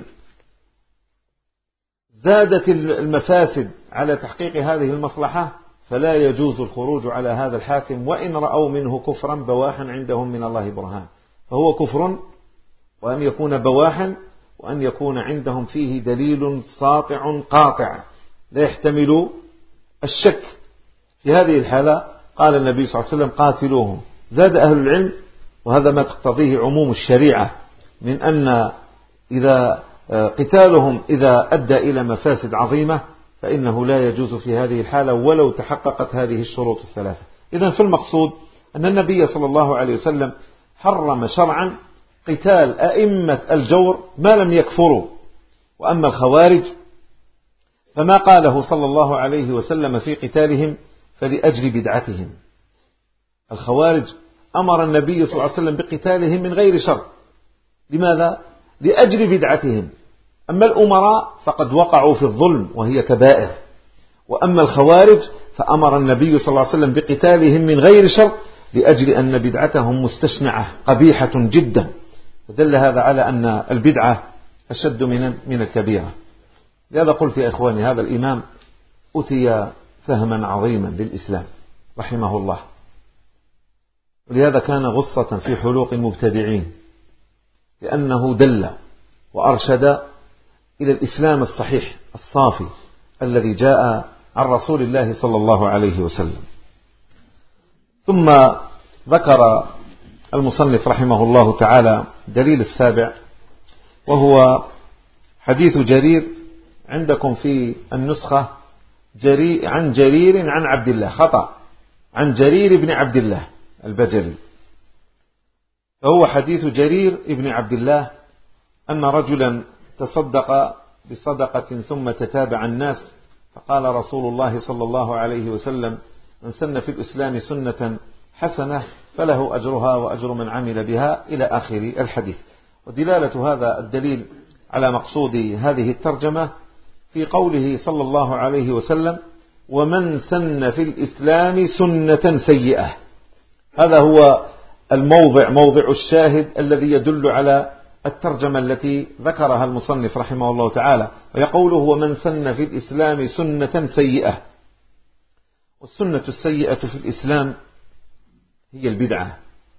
زادت المفاسد على تحقيق هذه المصلحة فلا يجوز الخروج على هذا الحاكم وإن رأوا منه كفرا بواحا عندهم من الله برهان. فهو كفر، وأن يكون بواحا، وأن يكون عندهم فيه دليل ساطع قاطع لا يحتمل الشك. في هذه الحالة قال النبي صلى الله عليه وسلم قاتلوهم. زاد أهل العلم، وهذا ما تقتضيه عموم الشريعة، من أن إذا قتالهم إذا أدى إلى مفاسد عظيمة فإنه لا يجوز في هذه الحالة ولو تحققت هذه الشروط الثلاثة. إذن في المقصود أن النبي صلى الله عليه وسلم حرم شرعا قتال أئمة الجور ما لم يكفروا. وأما الخوارج فما قاله صلى الله عليه وسلم في قتالهم فلأجل بدعتهم. الخوارج أمر النبي صلى الله عليه وسلم بقتالهم من غير شر. لماذا؟ لأجل بدعتهم. أما الأمراء فقد وقعوا في الظلم وهي كبائر، وأما الخوارج فأمر النبي صلى الله عليه وسلم بقتالهم من غير شر لأجل أن بدعتهم مستشنعة قبيحة جدا. فدل هذا على أن البدعة أشد من من الكبيرة. لهذا قلت يا إخواني هذا الإمام أتي فهما عظيما للإسلام رحمه الله، ولهذا كان غصة في حلوق المبتدعين، لأنه دل وأرشد إلى الإسلام الصحيح الصافي الذي جاء عن رسول الله صلى الله عليه وسلم. ثم ذكر المصنف رحمه الله تعالى دليل السابع، وهو حديث جرير. عندكم في النسخة جرير عن جرير عن عبد الله، خطأ، عن جرير بن عبد الله البجلي. فهو حديث جرير بن عبد الله أن رجلا تصدق بصدقة ثم تتابع الناس، فقال رسول الله صلى الله عليه وسلم من سن في الإسلام سنة حسنة فله أجرها وأجر من عمل بها إلى آخر الحديث. ودلالة هذا الدليل على مقصود هذه الترجمة في قوله صلى الله عليه وسلم ومن سن في الإسلام سنة سيئة. هذا هو الموضع موضع الشاهد الذي يدل على الترجمة التي ذكرها المصنف رحمه الله تعالى، ويقوله ومن سن في الإسلام سنة سيئة. والسنة السيئة في الإسلام هي البدعة.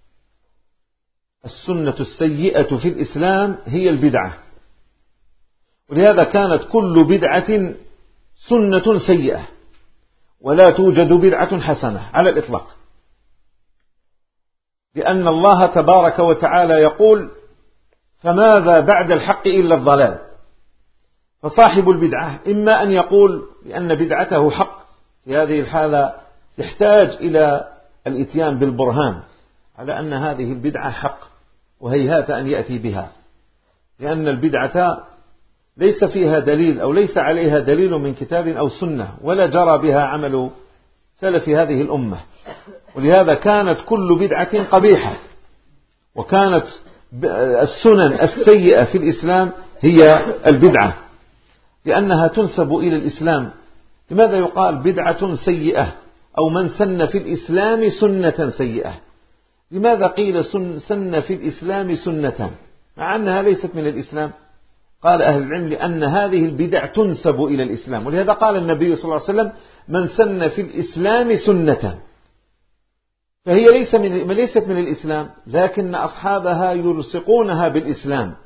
السنة السيئة في الإسلام هي البدعة، ولهذا كانت كل بدعة سنة سيئة، ولا توجد بدعة حسنة على الإطلاق، لأن الله تبارك وتعالى يقول فماذا بعد الحق إلا الضلال. فصاحب البدعة إما أن يقول لأن بدعته حق، في هذه الحالة يحتاج إلى الإتيان بالبرهان على أن هذه البدعة حق، وهيهات أن يأتي بها، لأن البدعة ليس فيها دليل أو ليس عليها دليل من كتاب أو سنة، ولا جرى بها عمل سلف هذه الأمة. ولهذا كانت كل بدعة قبيحة، وكانت السنن السيئة في الإسلام هي البدعة، لأنها تنسب إلى الإسلام. لماذا يقال بدعة سيئة أو من سن في الإسلام سنة سيئة؟ لماذا قيل سن في الإسلام سنة مع أنها ليست من الإسلام؟ قال أهل العلم لأن هذه البدع تنسب إلى الإسلام، ولهذا قال النبي صلى الله عليه وسلم من سن في الإسلام سنة. فهي ليس من ليست من الإسلام، لكن أصحابها يلصقونها بالإسلام،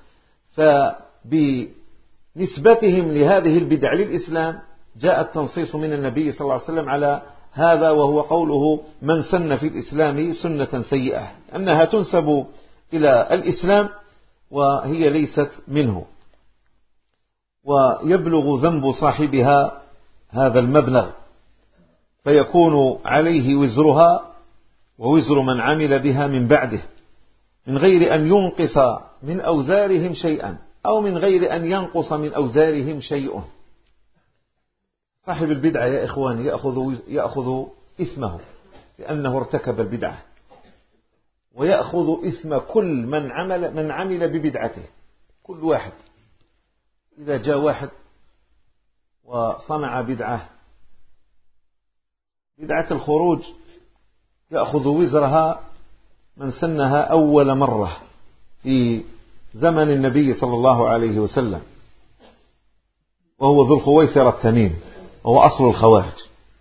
فبنسبتهم لهذه البدع للإسلام جاء التنصيص من النبي صلى الله عليه وسلم على هذا، وهو قوله: من سن في الإسلام سنة سيئة، أنها تنسب إلى الإسلام وهي ليست منه، ويبلغ ذنب صاحبها هذا المبلغ، فيكون عليه وزرها ووزر من عمل بها من بعده، من غير أن ينقص من أوزارهم شيئا، أو من غير أن ينقص من أوزارهم شيء. صاحب البدعة يا إخواني يأخذ, يأخذ إثمه لأنه ارتكب البدعة، ويأخذ إثم كل من عمل, من عمل ببدعته. كل واحد إذا جاء واحد وصنع بدعة بدعة الخروج يأخذ وزرها من سنها أول مرة في زمن النبي صلى الله عليه وسلم، وهو ذو الخويصرة التميمي، وهو أصل الخوارج.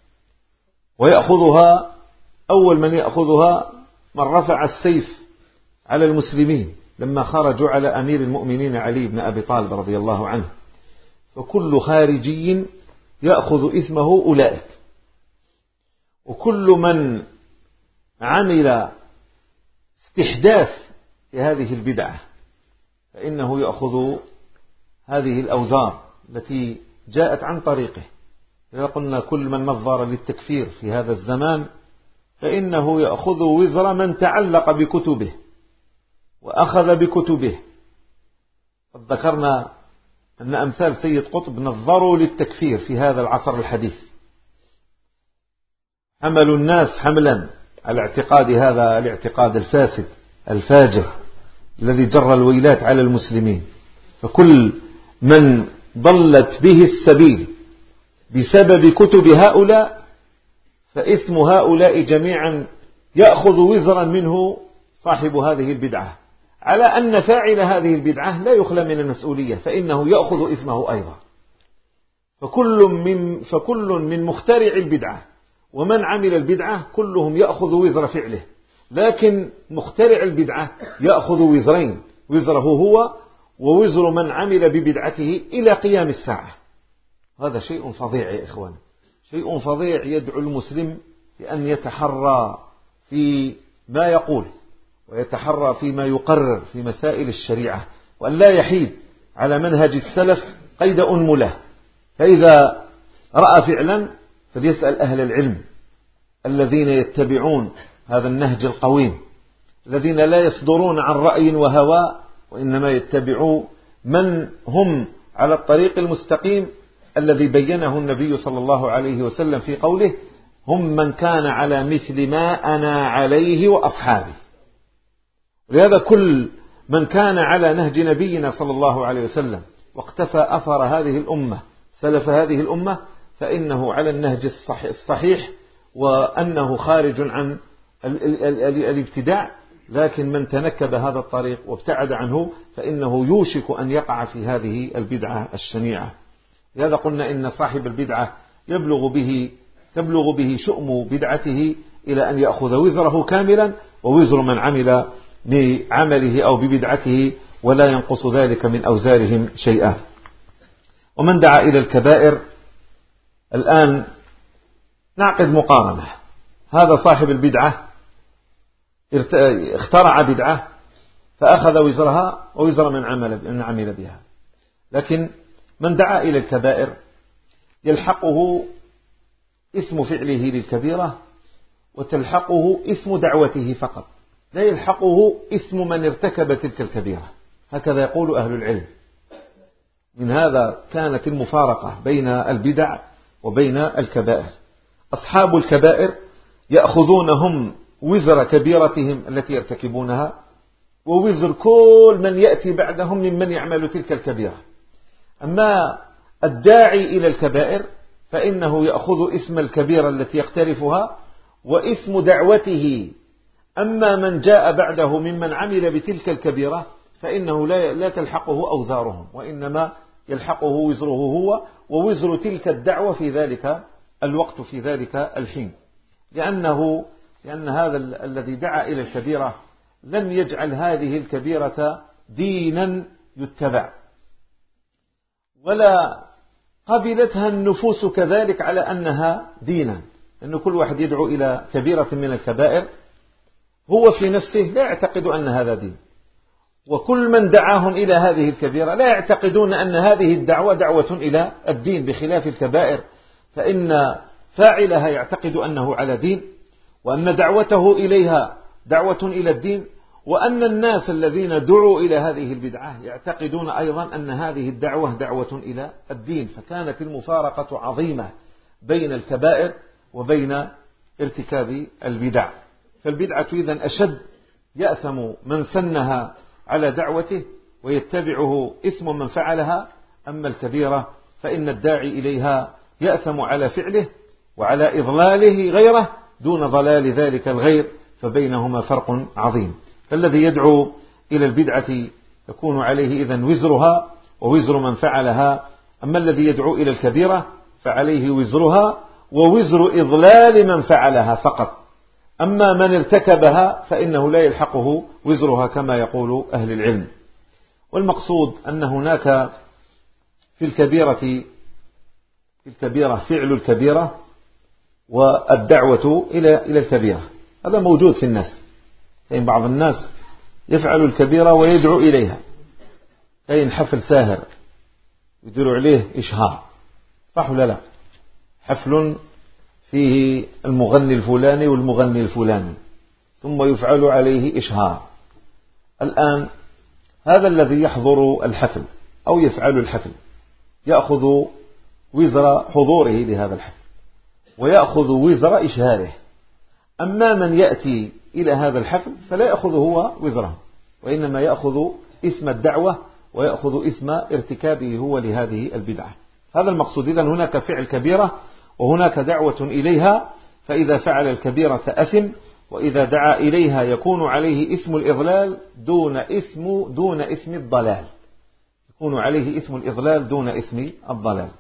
ويأخذها أول من يأخذها من رفع السيف على المسلمين لما خرجوا على أمير المؤمنين علي بن أبي طالب رضي الله عنه. فكل خارجي يأخذ إثمه أولئك، وكل من عمل استحداث لهذه البدعة فإنه يأخذ هذه الأوزار التي جاءت عن طريقه. إذا قلنا كل من نظر للتكفير في هذا الزمان فإنه يأخذ وزر من تعلق بكتبه وأخذ بكتبه. قد ذكرنا أن أمثال سيد قطب نظروا للتكفير في هذا العصر الحديث، حملوا الناس حملا على اعتقاد هذا الاعتقاد الفاسد الفاجر الذي جر الويلات على المسلمين. فكل من ضلت به السبيل بسبب كتب هؤلاء فإثم هؤلاء جميعا يأخذ وزرا منه صاحب هذه البدعة، على أن فاعل هذه البدعة لا يخلى من المسؤولية، فإنه يأخذ إثمه أيضا. فكل من, فكل من مخترع البدعة ومن عمل البدعة كلهم يأخذ وزر فعله، لكن مخترع البدعة يأخذ وزرين، وزره هو ووزر من عمل ببدعته إلى قيام الساعة. هذا شيء فظيع يا إخوان، شيء فظيع. يدعو المسلم بأن يتحرى في ما يقول ويتحرى فيما يقرر في مسائل الشريعة، وأن لا يحيد على منهج السلف قيد أنملة. فإذا رأى فعلا فليسأل أهل العلم الذين يتبعون هذا النهج القويم، الذين لا يصدرون عن رأي وهواء، وإنما يتبعوا من هم على الطريق المستقيم الذي بينه النبي صلى الله عليه وسلم في قوله: هم من كان على مثل ما أنا عليه وأصحابي. ولهذا كل من كان على نهج نبينا صلى الله عليه وسلم واقتفى أثر هذه الأمة سلف هذه الأمة فإنه على النهج الصحيح، وأنه خارج عن الابتداع. لكن من تنكب هذا الطريق وابتعد عنه فإنه يوشك أن يقع في هذه البدعة الشنيعة. لهذا قلنا إن صاحب البدعة يبلغ به تبلغ به شؤم بدعته إلى أن يأخذ وزره كاملا ووزر من عمل بعمله أو ببدعته، ولا ينقص ذلك من أوزارهم شيئا. ومن دعا إلى الكبائر، الآن نعقد مقارنة. هذا صاحب البدعة اخترع بدعة فأخذ وزرها ووزر من عمل من عمل بها، لكن من دعا إلى الكبائر يلحقه اسم فعله للكبيرة وتلحقه اسم دعوته فقط، لا يلحقه اسم من ارتكب تلك الكبيرة. هكذا يقول أهل العلم. من هذا كانت المفارقة بين البدع وبين الكبائر. أصحاب الكبائر يأخذونهم وزر كبيرتهم التي يرتكبونها ووزر كل من يأتي بعدهم ممن يعمل تلك الكبيرة. أما الداعي إلى الكبائر فإنه يأخذ اسم الكبيرة التي يقترفها واسم دعوته. أما من جاء بعده ممن عمل بتلك الكبيرة فإنه لا, لا تلحقه أوزارهم، وإنما يلحقه وزره هو ووزر تلك الدعوة في ذلك الوقت في ذلك الحين، لأنه لأن هذا ال الذي دعا إلى الكبيرة لم يجعل هذه الكبيرة دينا يتبع، ولا قبلتها النفوس كذلك على أنها دينا، لأن كل واحد يدعو إلى كبيرة من الكبائر هو في نفسه لا يعتقد أن هذا دين، وكل من دعاهم إلى هذه الكبيرة لا يعتقدون أن هذه الدعوة دعوة إلى الدين، بخلاف الكبائر فإن فاعلها يعتقد أنه على دين، وأن دعوته إليها دعوة إلى الدين، وأن الناس الذين دعوا إلى هذه البدعة يعتقدون أيضا أن هذه الدعوة دعوة إلى الدين. فكانت المفارقة عظيمة بين الكبائر وبين ارتكاب البدع. فالبدعة إذن أشد، يأثم من سنها على دعوته ويتبعه إثم من فعلها. أما الكبيرة فإن الداعي إليها يأثم على فعله وعلى إضلاله غيره دون ضلال ذلك الغير، فبينهما فرق عظيم. فالذي يدعو إلى البدعة يكون عليه إذن وزرها ووزر من فعلها، أما الذي يدعو إلى الكبيرة فعليه وزرها ووزر إضلال من فعلها فقط، أما من ارتكبها فإنه لا يلحقه وزرها كما يقول أهل العلم. والمقصود أن هناك في الكبيرة في الكبيرة فعل الكبيرة والدعوة إلى إلى الكبيرة، هذا موجود في الناس. يعني بعض الناس يفعل الكبيرة ويدعو إليها، كاين حفل ساهر يديروا عليه إشهار، صح ولا لا؟ حفل فيه المغني الفلاني والمغني الفلاني ثم يفعل عليه إشهار. الآن هذا الذي يحضر الحفل أو يفعل الحفل يأخذ وزر حضوره لهذا الحفل ويأخذ وزر إشهاره، أما من يأتي إلى هذا الحفل فلا يأخذ هو وزره، وإنما يأخذ اسم الدعوة ويأخذ اسم ارتكابه هو لهذه البدعة. هذا المقصود. إذن هناك فعل كبيرة وهناك دعوة إليها، فإذا فعل الكبيرة أثم، وإذا دعا إليها يكون عليه اسم الإضلال دون اسم دون اسم الضلال، يكون عليه اسم الإضلال دون اسم الضلال.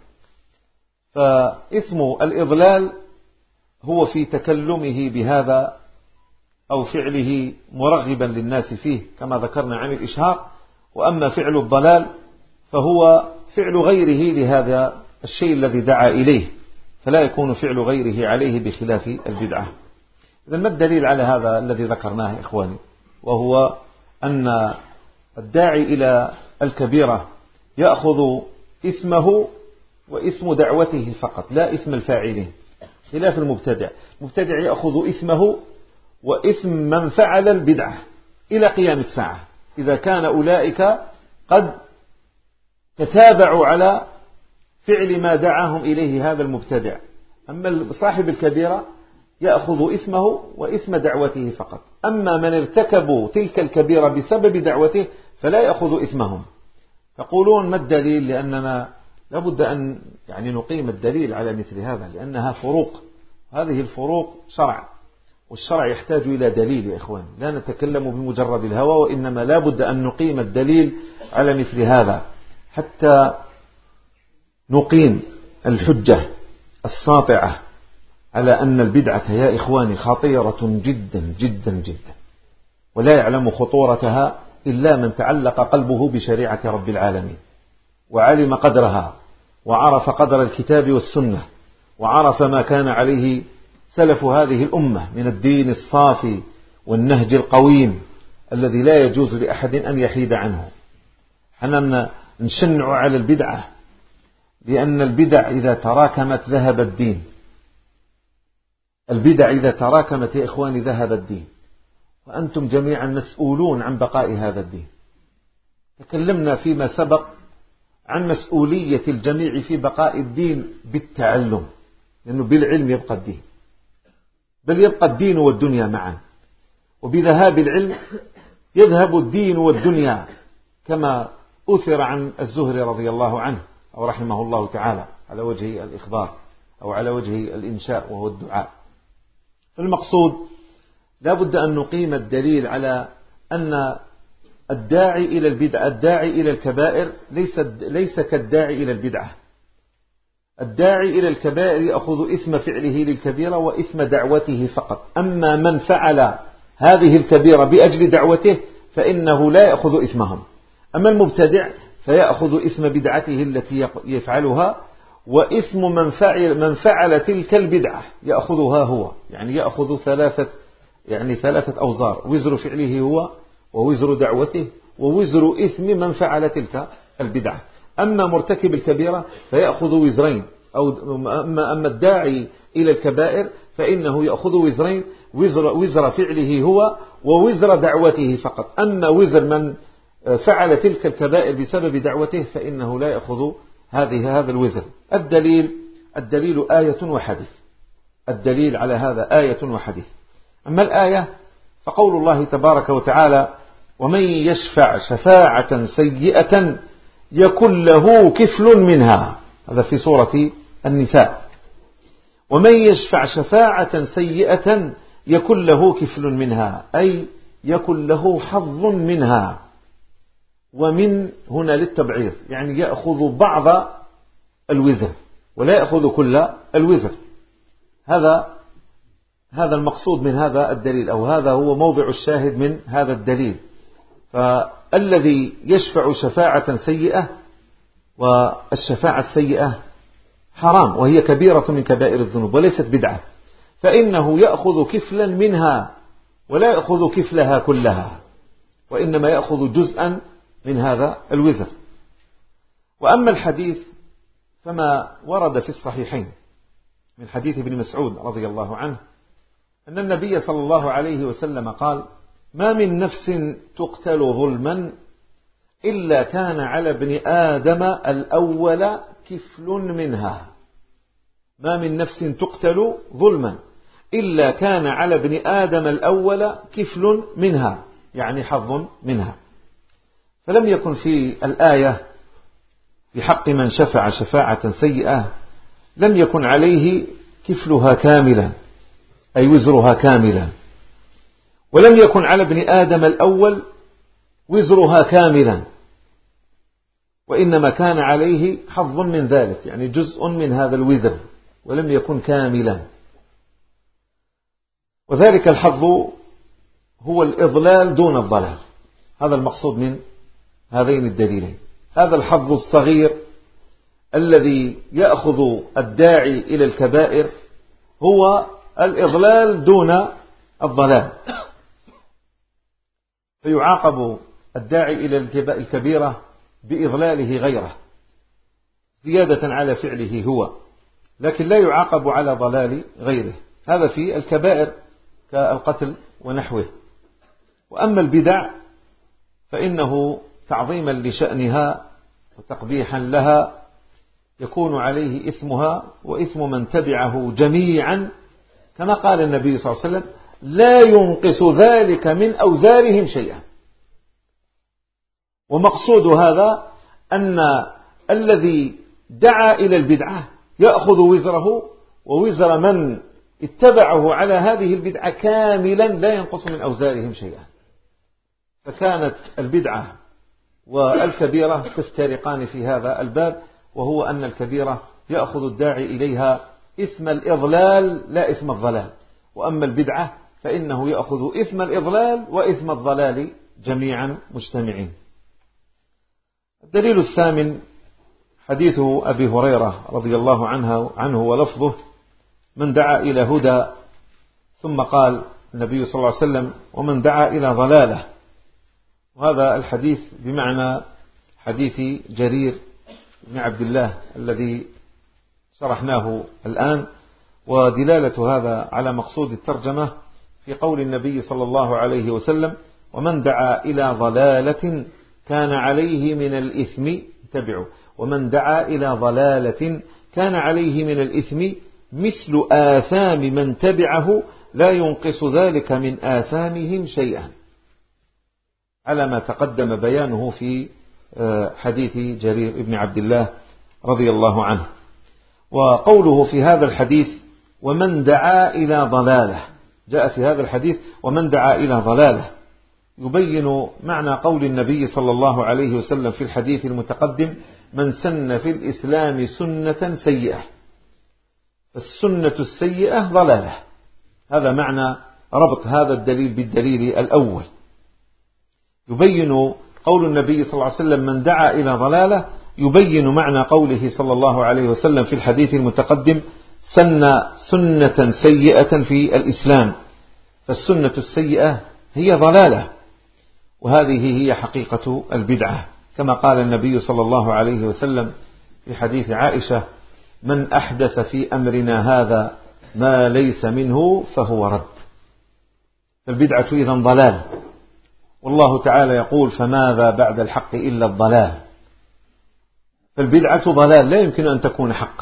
فاسم الإضلال هو في تكلمه بهذا أو فعله مرغبا للناس فيه كما ذكرنا عن الإشهار، وأما فعل الضلال فهو فعل غيره لهذا الشيء الذي دعا إليه، فلا يكون فعل غيره عليه بخلاف البدعة. إذن ما الدليل على هذا الذي ذكرناه إخواني؟ وهو أن الداعي إلى الكبيرة يأخذ اسمه واسم دعوته فقط، لا اسم الفاعلين، خلاف المبتدع. المبتدع يأخذ اسمه واسم من فعل البدعة إلى قيام الساعة، إذا كان أولئك قد تتابعوا على فعل ما دعاهم إليه هذا المبتدع. أما صاحب الكبيرة يأخذ اسمه واسم دعوته فقط، أما من ارتكبوا تلك الكبيرة بسبب دعوته فلا يأخذ اسمهم. يقولون ما الدليل؟ لأننا لابد أن يعني نقيم الدليل على مثل هذا، لأنها فروق، هذه الفروق شرع، والشرع يحتاج إلى دليل يا إخوان، لا نتكلم بمجرد الهوى، وإنما لابد أن نقيم الدليل على مثل هذا حتى نقيم الحجة الساطعة على أن البدعة يا إخواني خطيرة جدا جدا جدا، ولا يعلم خطورتها إلا من تعلق قلبه بشريعة رب العالمين وعلم قدرها وعرف قدر الكتاب والسنة وعرف ما كان عليه سلف هذه الأمة من الدين الصافي والنهج القويم الذي لا يجوز لأحد أن يحيد عنه. حنا نشنع على البدعة لأن البدع إذا تراكمت ذهب الدين، البدع إذا تراكمت يا إخواني ذهب الدين، وأنتم جميعا مسؤولون عن بقاء هذا الدين. تكلمنا فيما سبق عن مسؤولية الجميع في بقاء الدين بالتعلم، لأنه بالعلم يبقى الدين، بل يبقى الدين والدنيا معا، وبذهاب العلم يذهب الدين والدنيا، كما أثر عن الزهري رضي الله عنه أو رحمه الله تعالى على وجه الإخبار أو على وجه الإنشاء وهو الدعاء. فالمقصود لا بد أن نقيم الدليل على أن الداعي إلى البدعة الداعي إلى الكبائر ليس ليس كالداعي إلى البدعة. الداعي إلى الكبائر يأخذ إثم فعله للكبيرة وإثم دعوته فقط. أما من فعل هذه الكبيرة بأجل دعوته فإنه لا يأخذ إثمهم. أما المبتدع فيأخذ إثم بدعته التي يفعلها، وإثم من فعل, من فعل تلك البدعة يأخذها هو، يعني يأخذ ثلاثة يعني ثلاثة أوزار: وزر فعله هو، ووزر دعوته، ووزر إثم من فعل تلك البدعة. أما مرتكب الكبيرة فيأخذ وزرين، أو أما, أما الداعي إلى الكبائر فإنه يأخذ وزرين: وزر, وزر فعله هو ووزر دعوته فقط. أما وزر من فعل تلك الكبائر بسبب دعوته فإنه لا يأخذ هذه هذا الوزر. الدليل الدليل آية وحديث. الدليل على هذا آية وحديث. أما الآية فقول الله تبارك وتعالى: ومن يشفع شفاعة سيئة يكن له كفل منها. هذا في سورة النساء. ومن يشفع شفاعة سيئة يكن له كفل منها، أي يكن له حظ منها. ومن هنا للتبعيض، يعني يأخذ بعض الوزر ولا يأخذ كل الوزر. هذا هذا المقصود من هذا الدليل، أو هذا هو موضع الشاهد من هذا الدليل. فالذي يشفع شفاعة سيئة، والشفاعة السيئة حرام وهي كبيرة من كبائر الذنوب وليست بدعة، فإنه يأخذ كفلا منها ولا يأخذ كفلها كلها، وإنما يأخذ جزءا من هذا الوزر. وأما الحديث فما ورد في الصحيحين من حديث ابن مسعود رضي الله عنه أن النبي صلى الله عليه وسلم قال: ما من نفس تقتل ظلما إلا كان على ابن آدم الأول كفل منها. ما من نفس تقتل ظلما إلا كان على ابن آدم الأول كفل منها، يعني حظ منها. فلم يكن في الآية في حق من شفع شفاعة سيئة لم يكن عليه كفلها كاملا، أي وزرها كاملا، ولم يكن على ابن آدم الأول وزرها كاملا، وإنما كان عليه حظ من ذلك، يعني جزء من هذا الوزر، ولم يكن كاملا. وذلك الحظ هو الإضلال دون الضلال. هذا المقصود من هذين الدليلين. هذا الحظ الصغير الذي يأخذ الداعي إلى الكبائر هو الإضلال دون الضلال، فيعاقب الداعي إلى الكبيرة بإضلاله غيره زيادة على فعله هو، لكن لا يعاقب على ضلال غيره. هذا في الكبائر كالقتل ونحوه. وأما البدع فإنه تعظيما لشأنها وتقبيحا لها يكون عليه إثمها وإثم من تبعه جميعا، كما قال النبي صلى الله عليه وسلم: لا ينقص ذلك من أوزارهم شيئا. ومقصود هذا أن الذي دعا إلى البدعة يأخذ وزره ووزر من اتبعه على هذه البدعة كاملا لا ينقص من أوزارهم شيئا. فكانت البدعة والكبيرة تفترقان في هذا الباب، وهو أن الكبيرة يأخذ الداعي إليها إثم الإضلال لا إثم الضلال، وأما البدعة فإنه يأخذ إثم الإضلال وإثم الضلال جميعا مجتمعين. الدليل الثامن حديث أبي هريرة رضي الله عنه, عنه ولفظه: من دعا إلى هدى، ثم قال النبي صلى الله عليه وسلم: ومن دعا إلى ضلالة. وهذا الحديث بمعنى حديث جرير بن عبد الله الذي شرحناه الآن. ودلالة هذا على مقصود الترجمة في قول النبي صلى الله عليه وسلم: ومن دعا إلى ضلالة كان عليه من الإثم تبعه ومن دعا إلى ضلالة كان عليه من الإثم مثل آثام من تبعه لا ينقص ذلك من آثامهم شيئا، على ما تقدم بيانه في حديث جرير بن عبد الله رضي الله عنه. وقوله في هذا الحديث: ومن دعا إلى ضلالة، جاء في هذا الحديث: ومن دعا إلى ضلالة، يبين معنى قول النبي صلى الله عليه وسلم في الحديث المتقدم: من سن في الإسلام سنة سيئة. السنة السيئة ضلالة. هذا معنى ربط هذا الدليل بالدليل الأول. يبين قول النبي صلى الله عليه وسلم: من دعا إلى ضلالة، يبين معنى قوله صلى الله عليه وسلم في الحديث المتقدم: سن سنة سيئة في الإسلام. فالسنة السيئة هي ضلالة، وهذه هي حقيقة البدعة، كما قال النبي صلى الله عليه وسلم في حديث عائشة: من أحدث في أمرنا هذا ما ليس منه فهو رد. فالبدعة إذن ضلال، والله تعالى يقول: فماذا بعد الحق إلا الضلال. فالبدعة ضلال، لا يمكن أن تكون حقا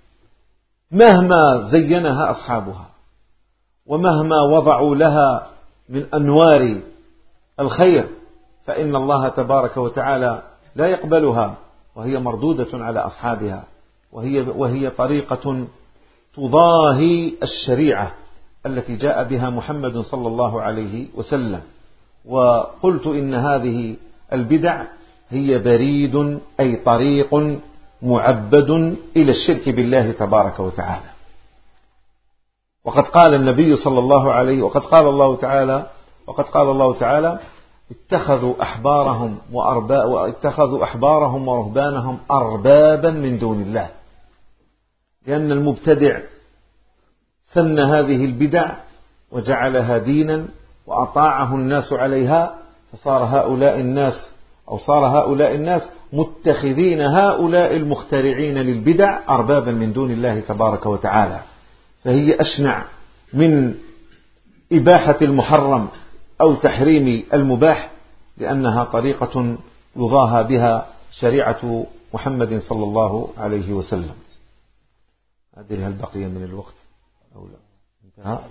مهما زينها أصحابها، ومهما وضعوا لها من أنوار الخير، فإن الله تبارك وتعالى لا يقبلها، وهي مردودة على أصحابها، وهي, وهي طريقة تضاهي الشريعة التي جاء بها محمد صلى الله عليه وسلم. وقلت إن هذه البدع هي بريد، أي طريق معبد إلى الشرك بالله تبارك وتعالى. وقد قال النبي صلى الله عليه وقد قال الله تعالى وقد قال الله تعالى: اتخذوا أحبارهم وأربا واتخذوا أحبارهم ورهبانهم أربابا من دون الله. لأن المبتدع سن هذه البدع وجعلها دينا وأطاعه الناس عليها، فصار هؤلاء الناس أو صار هؤلاء الناس متخذين هؤلاء المخترعين للبدع أربابا من دون الله تبارك وتعالى. فهي أشنع من إباحة المحرم أو تحريم المباح، لأنها طريقة يضاهى بها شريعة محمد صلى الله عليه وسلم. هذه هل بقي من الوقت أو لا؟ انتهى.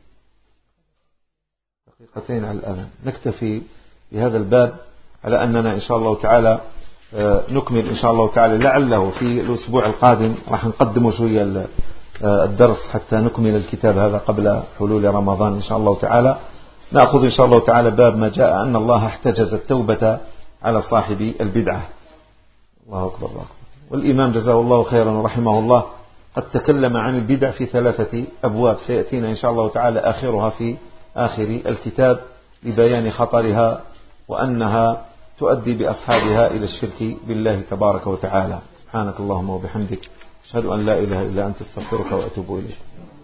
دقيقتين على الآن. نكتفي بهذا الباب، على أننا إن شاء الله تعالى نكمل إن شاء الله تعالى، لعله في الأسبوع القادم راح نقدم شوية الدرس حتى نكمل الكتاب هذا قبل حلول رمضان إن شاء الله تعالى. نأخذ إن شاء الله تعالى باب ما جاء أن الله احتجز التوبة على صاحب البدعة. الله أكبر الله أكبر. والإمام جزاه الله خيرا ورحمه الله قد تكلم عن البدع في ثلاثة أبواب، سيأتينا إن شاء الله تعالى آخرها في آخر الكتاب لبيان خطرها، وأنها تؤدي بأصحابها إلى الشرك بالله تبارك وتعالى. سبحانك اللهم وبحمدك، أشهد أن لا إله إلا أنت، استغفرك وأتوب إليك.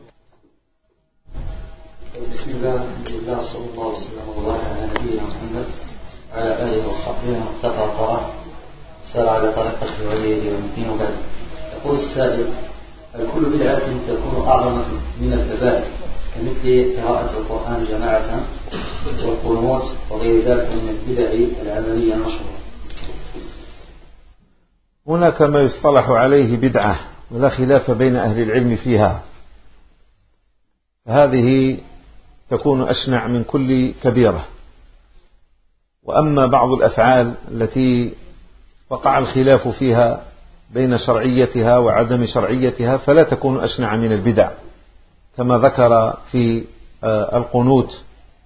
بسم الله الحمد لله صلى الله عليه وسلم وبارك على نبينا محمد وعلى آله وصحبه ومن اتبع طريقه سار على طريقته وهديه يوم الدين. وبعد، يقول السائل: هل كل بدعة تكون أعظم من الكبائر كمثل قراءة القرآن جماعة والقنوت وغير ذلك من البدع العملية المشهورة؟ هناك ما يصطلح عليه بدعة ولا خلاف بين أهل العلم فيها، هذه تكون أشنع من كل كبيرة. وأما بعض الأفعال التي وقع الخلاف فيها بين شرعيتها وعدم شرعيتها فلا تكون أشنع من البدع، كما ذكر في القنوت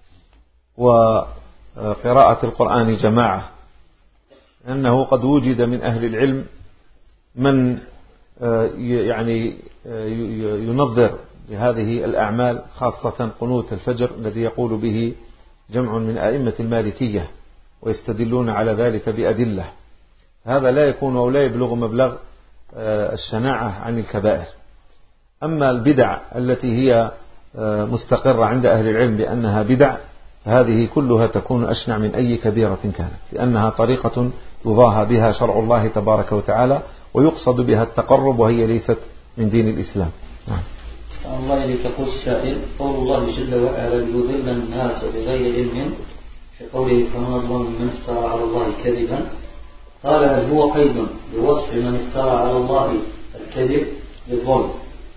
وقراءة القرآن جماعة، أنه قد وجد من أهل العلم من يعني ينظر بهذه الأعمال، خاصة قنوت الفجر الذي يقول به جمع من أئمة المالكية ويستدلون على ذلك بأدلة. هذا لا يكون أو لا يبلغ مبلغ الشناعة عن الكبائر. أما البدع التي هي مستقرة عند أهل العلم بأنها بدع، فهذه كلها تكون أشنع من أي كبيرة كانت، لأنها طريقة يضاهى بها شرع الله تبارك وتعالى ويقصد بها التقرب، وهي ليست من دين الإسلام. نعم. الله إليك. يقول السائل: قول الله جل وعلا: ليضل الناس بغير علم، في قوله: فمن أظلم من افترى على الله كذبا، قال: هل هو قيد بوصف من افترى على الله الكذب بالظلم؟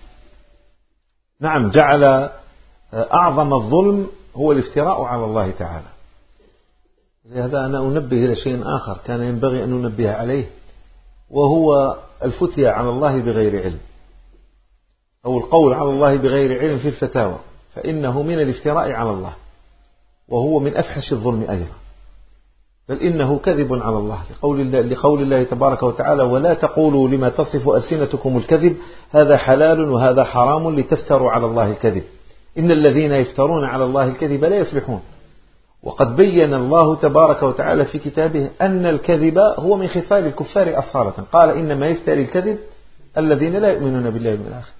نعم، جعل أعظم الظلم هو الافتراء على الله تعالى. لهذا أنا أنبه إلى شيء آخر كان ينبغي أن ننبه عليه، وهو الفتية على الله بغير علم، أو القول على الله بغير علم في الفتاوى، فإنه من الافتراء على الله. وهو من أفحش الظلم أيضا، بل إنه كذب على الله، لقول الله, لقول الله تبارك وتعالى: ولا تقولوا لما تصف ألسنتكم الكذب هذا حلال وهذا حرام لتفتروا على الله الكذب إن الذين يفترون على الله الكذب لا يفلحون. وقد بين الله تبارك وتعالى في كتابه أن الكذب هو من خصال الكفار أصالة، قال: إنما يفتري الكذب الذين لا يؤمنون بالله واليوم الآخر.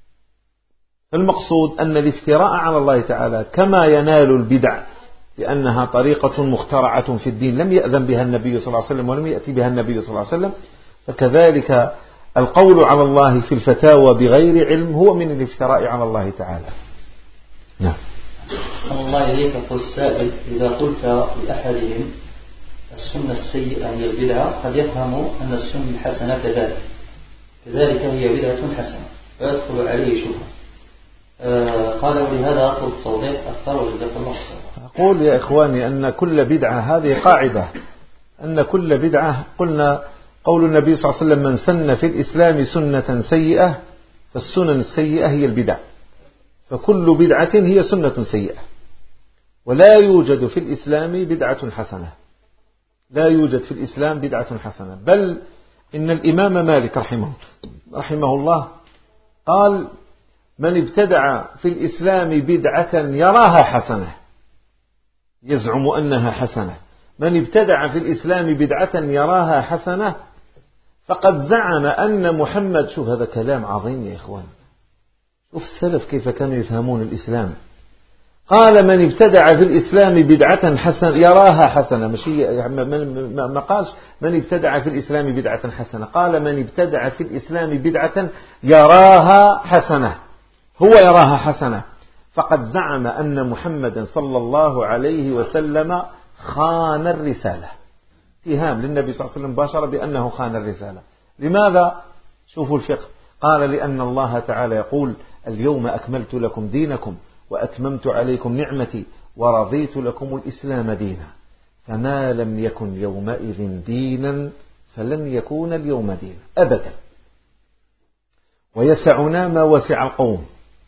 فالمقصود أن الافتراء على الله تعالى كما ينال البدع لأنها طريقة مخترعة في الدين لم يأذن بها النبي صلى الله عليه وسلم ولم يأتي بها النبي صلى الله عليه وسلم، فكذلك القول على الله في الفتاوى بغير علم هو من الافتراء على الله تعالى. نعم. الله إليك يقول السائل: إذا قلت لأحدهم السنة السيئة هي البدعة قد يفهم أن السنة الحسنة كذلك كذلك هي بدعة حسنة فيدخل عليه شبهة. آه قال: ولهذا أطلب التوضيح أكثر وجزاك الله خيرا. أقول يا إخواني أن كل بدعة، هذه قاعدة، أن كل بدعة، قلنا قول النبي صلى الله عليه وسلم: من سن في الإسلام سنة سيئة فالسنن السيئة هي البدع، فكل بدعة هي سنة سيئة، ولا يوجد في الإسلام بدعة حسنة، لا يوجد في الإسلام بدعة حسنة، بل إن الإمام مالك رحمه, رحمه الله قال: من ابتدع في الإسلام بدعة يراها حسنة، يزعم أنها حسنة، من ابتدع في الإسلام بدعة يراها حسنة فقد زعم أن محمد، شوف هذا كلام عظيم يا إخوان، شوف السلف كيف كانوا يفهمون الإسلام. قال: من ابتدع في الإسلام بدعة حسنة يراها حسنة، مش ما قالش من ابتدع في الإسلام بدعة حسنة، قال: من ابتدع في الإسلام بدعة يراها حسنة، هو يراها حسنة، فقد زعم أن محمدا صلى الله عليه وسلم خان الرسالة، اتهام للنبي صلى الله عليه وسلم مباشرة بأنه خان الرسالة. لماذا؟ شوفوا الفقه. قال: لأن الله تعالى يقول: اليوم أكملت لكم دينكم وأتممت عليكم نعمتي ورضيت لكم الإسلام دينا، فما لم يكن يومئذ دينا فلن يكون اليوم دينا أبدا، ويسعنا ما وسع القوم.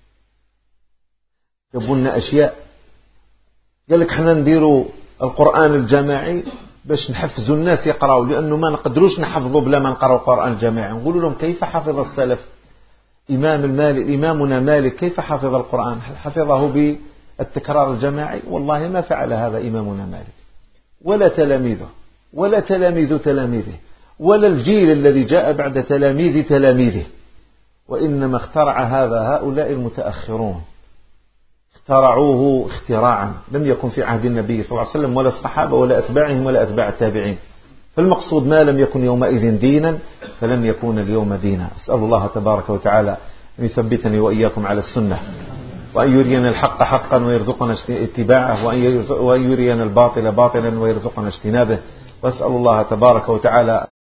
جابوا أشياء، قال لك احنا نديروا القرآن الجماعي باش نحفزوا الناس يقرأوا، لأنه ما نقدروش نحفظوا بلا ما نقرأوا القرآن الجماعي. نقول لهم: كيف حفظ السلف؟ إمام المالك إمامنا مالك كيف حفظ القرآن؟ حفظه بالتكرار الجماعي؟ والله ما فعل هذا إمامنا مالك ولا تلاميذه ولا تلاميذ تلاميذه ولا الجيل الذي جاء بعد تلاميذ تلاميذه، وإنما اخترع هذا هؤلاء المتأخرون، اخترعوه اختراعا لم يكن في عهد النبي صلى الله عليه وسلم ولا الصحابة ولا أتباعهم ولا أتباع التابعين. فالمقصود: ما لم يكن يومئذ دينا فلن يكون اليوم دينا. أسأل الله تبارك وتعالى أن يثبتني وإياكم على السنة، وأن يرينا الحق حقا ويرزقنا اتباعه، وأن يرينا الباطل باطلا ويرزقنا اجتنابه. وأسأل الله تبارك وتعالى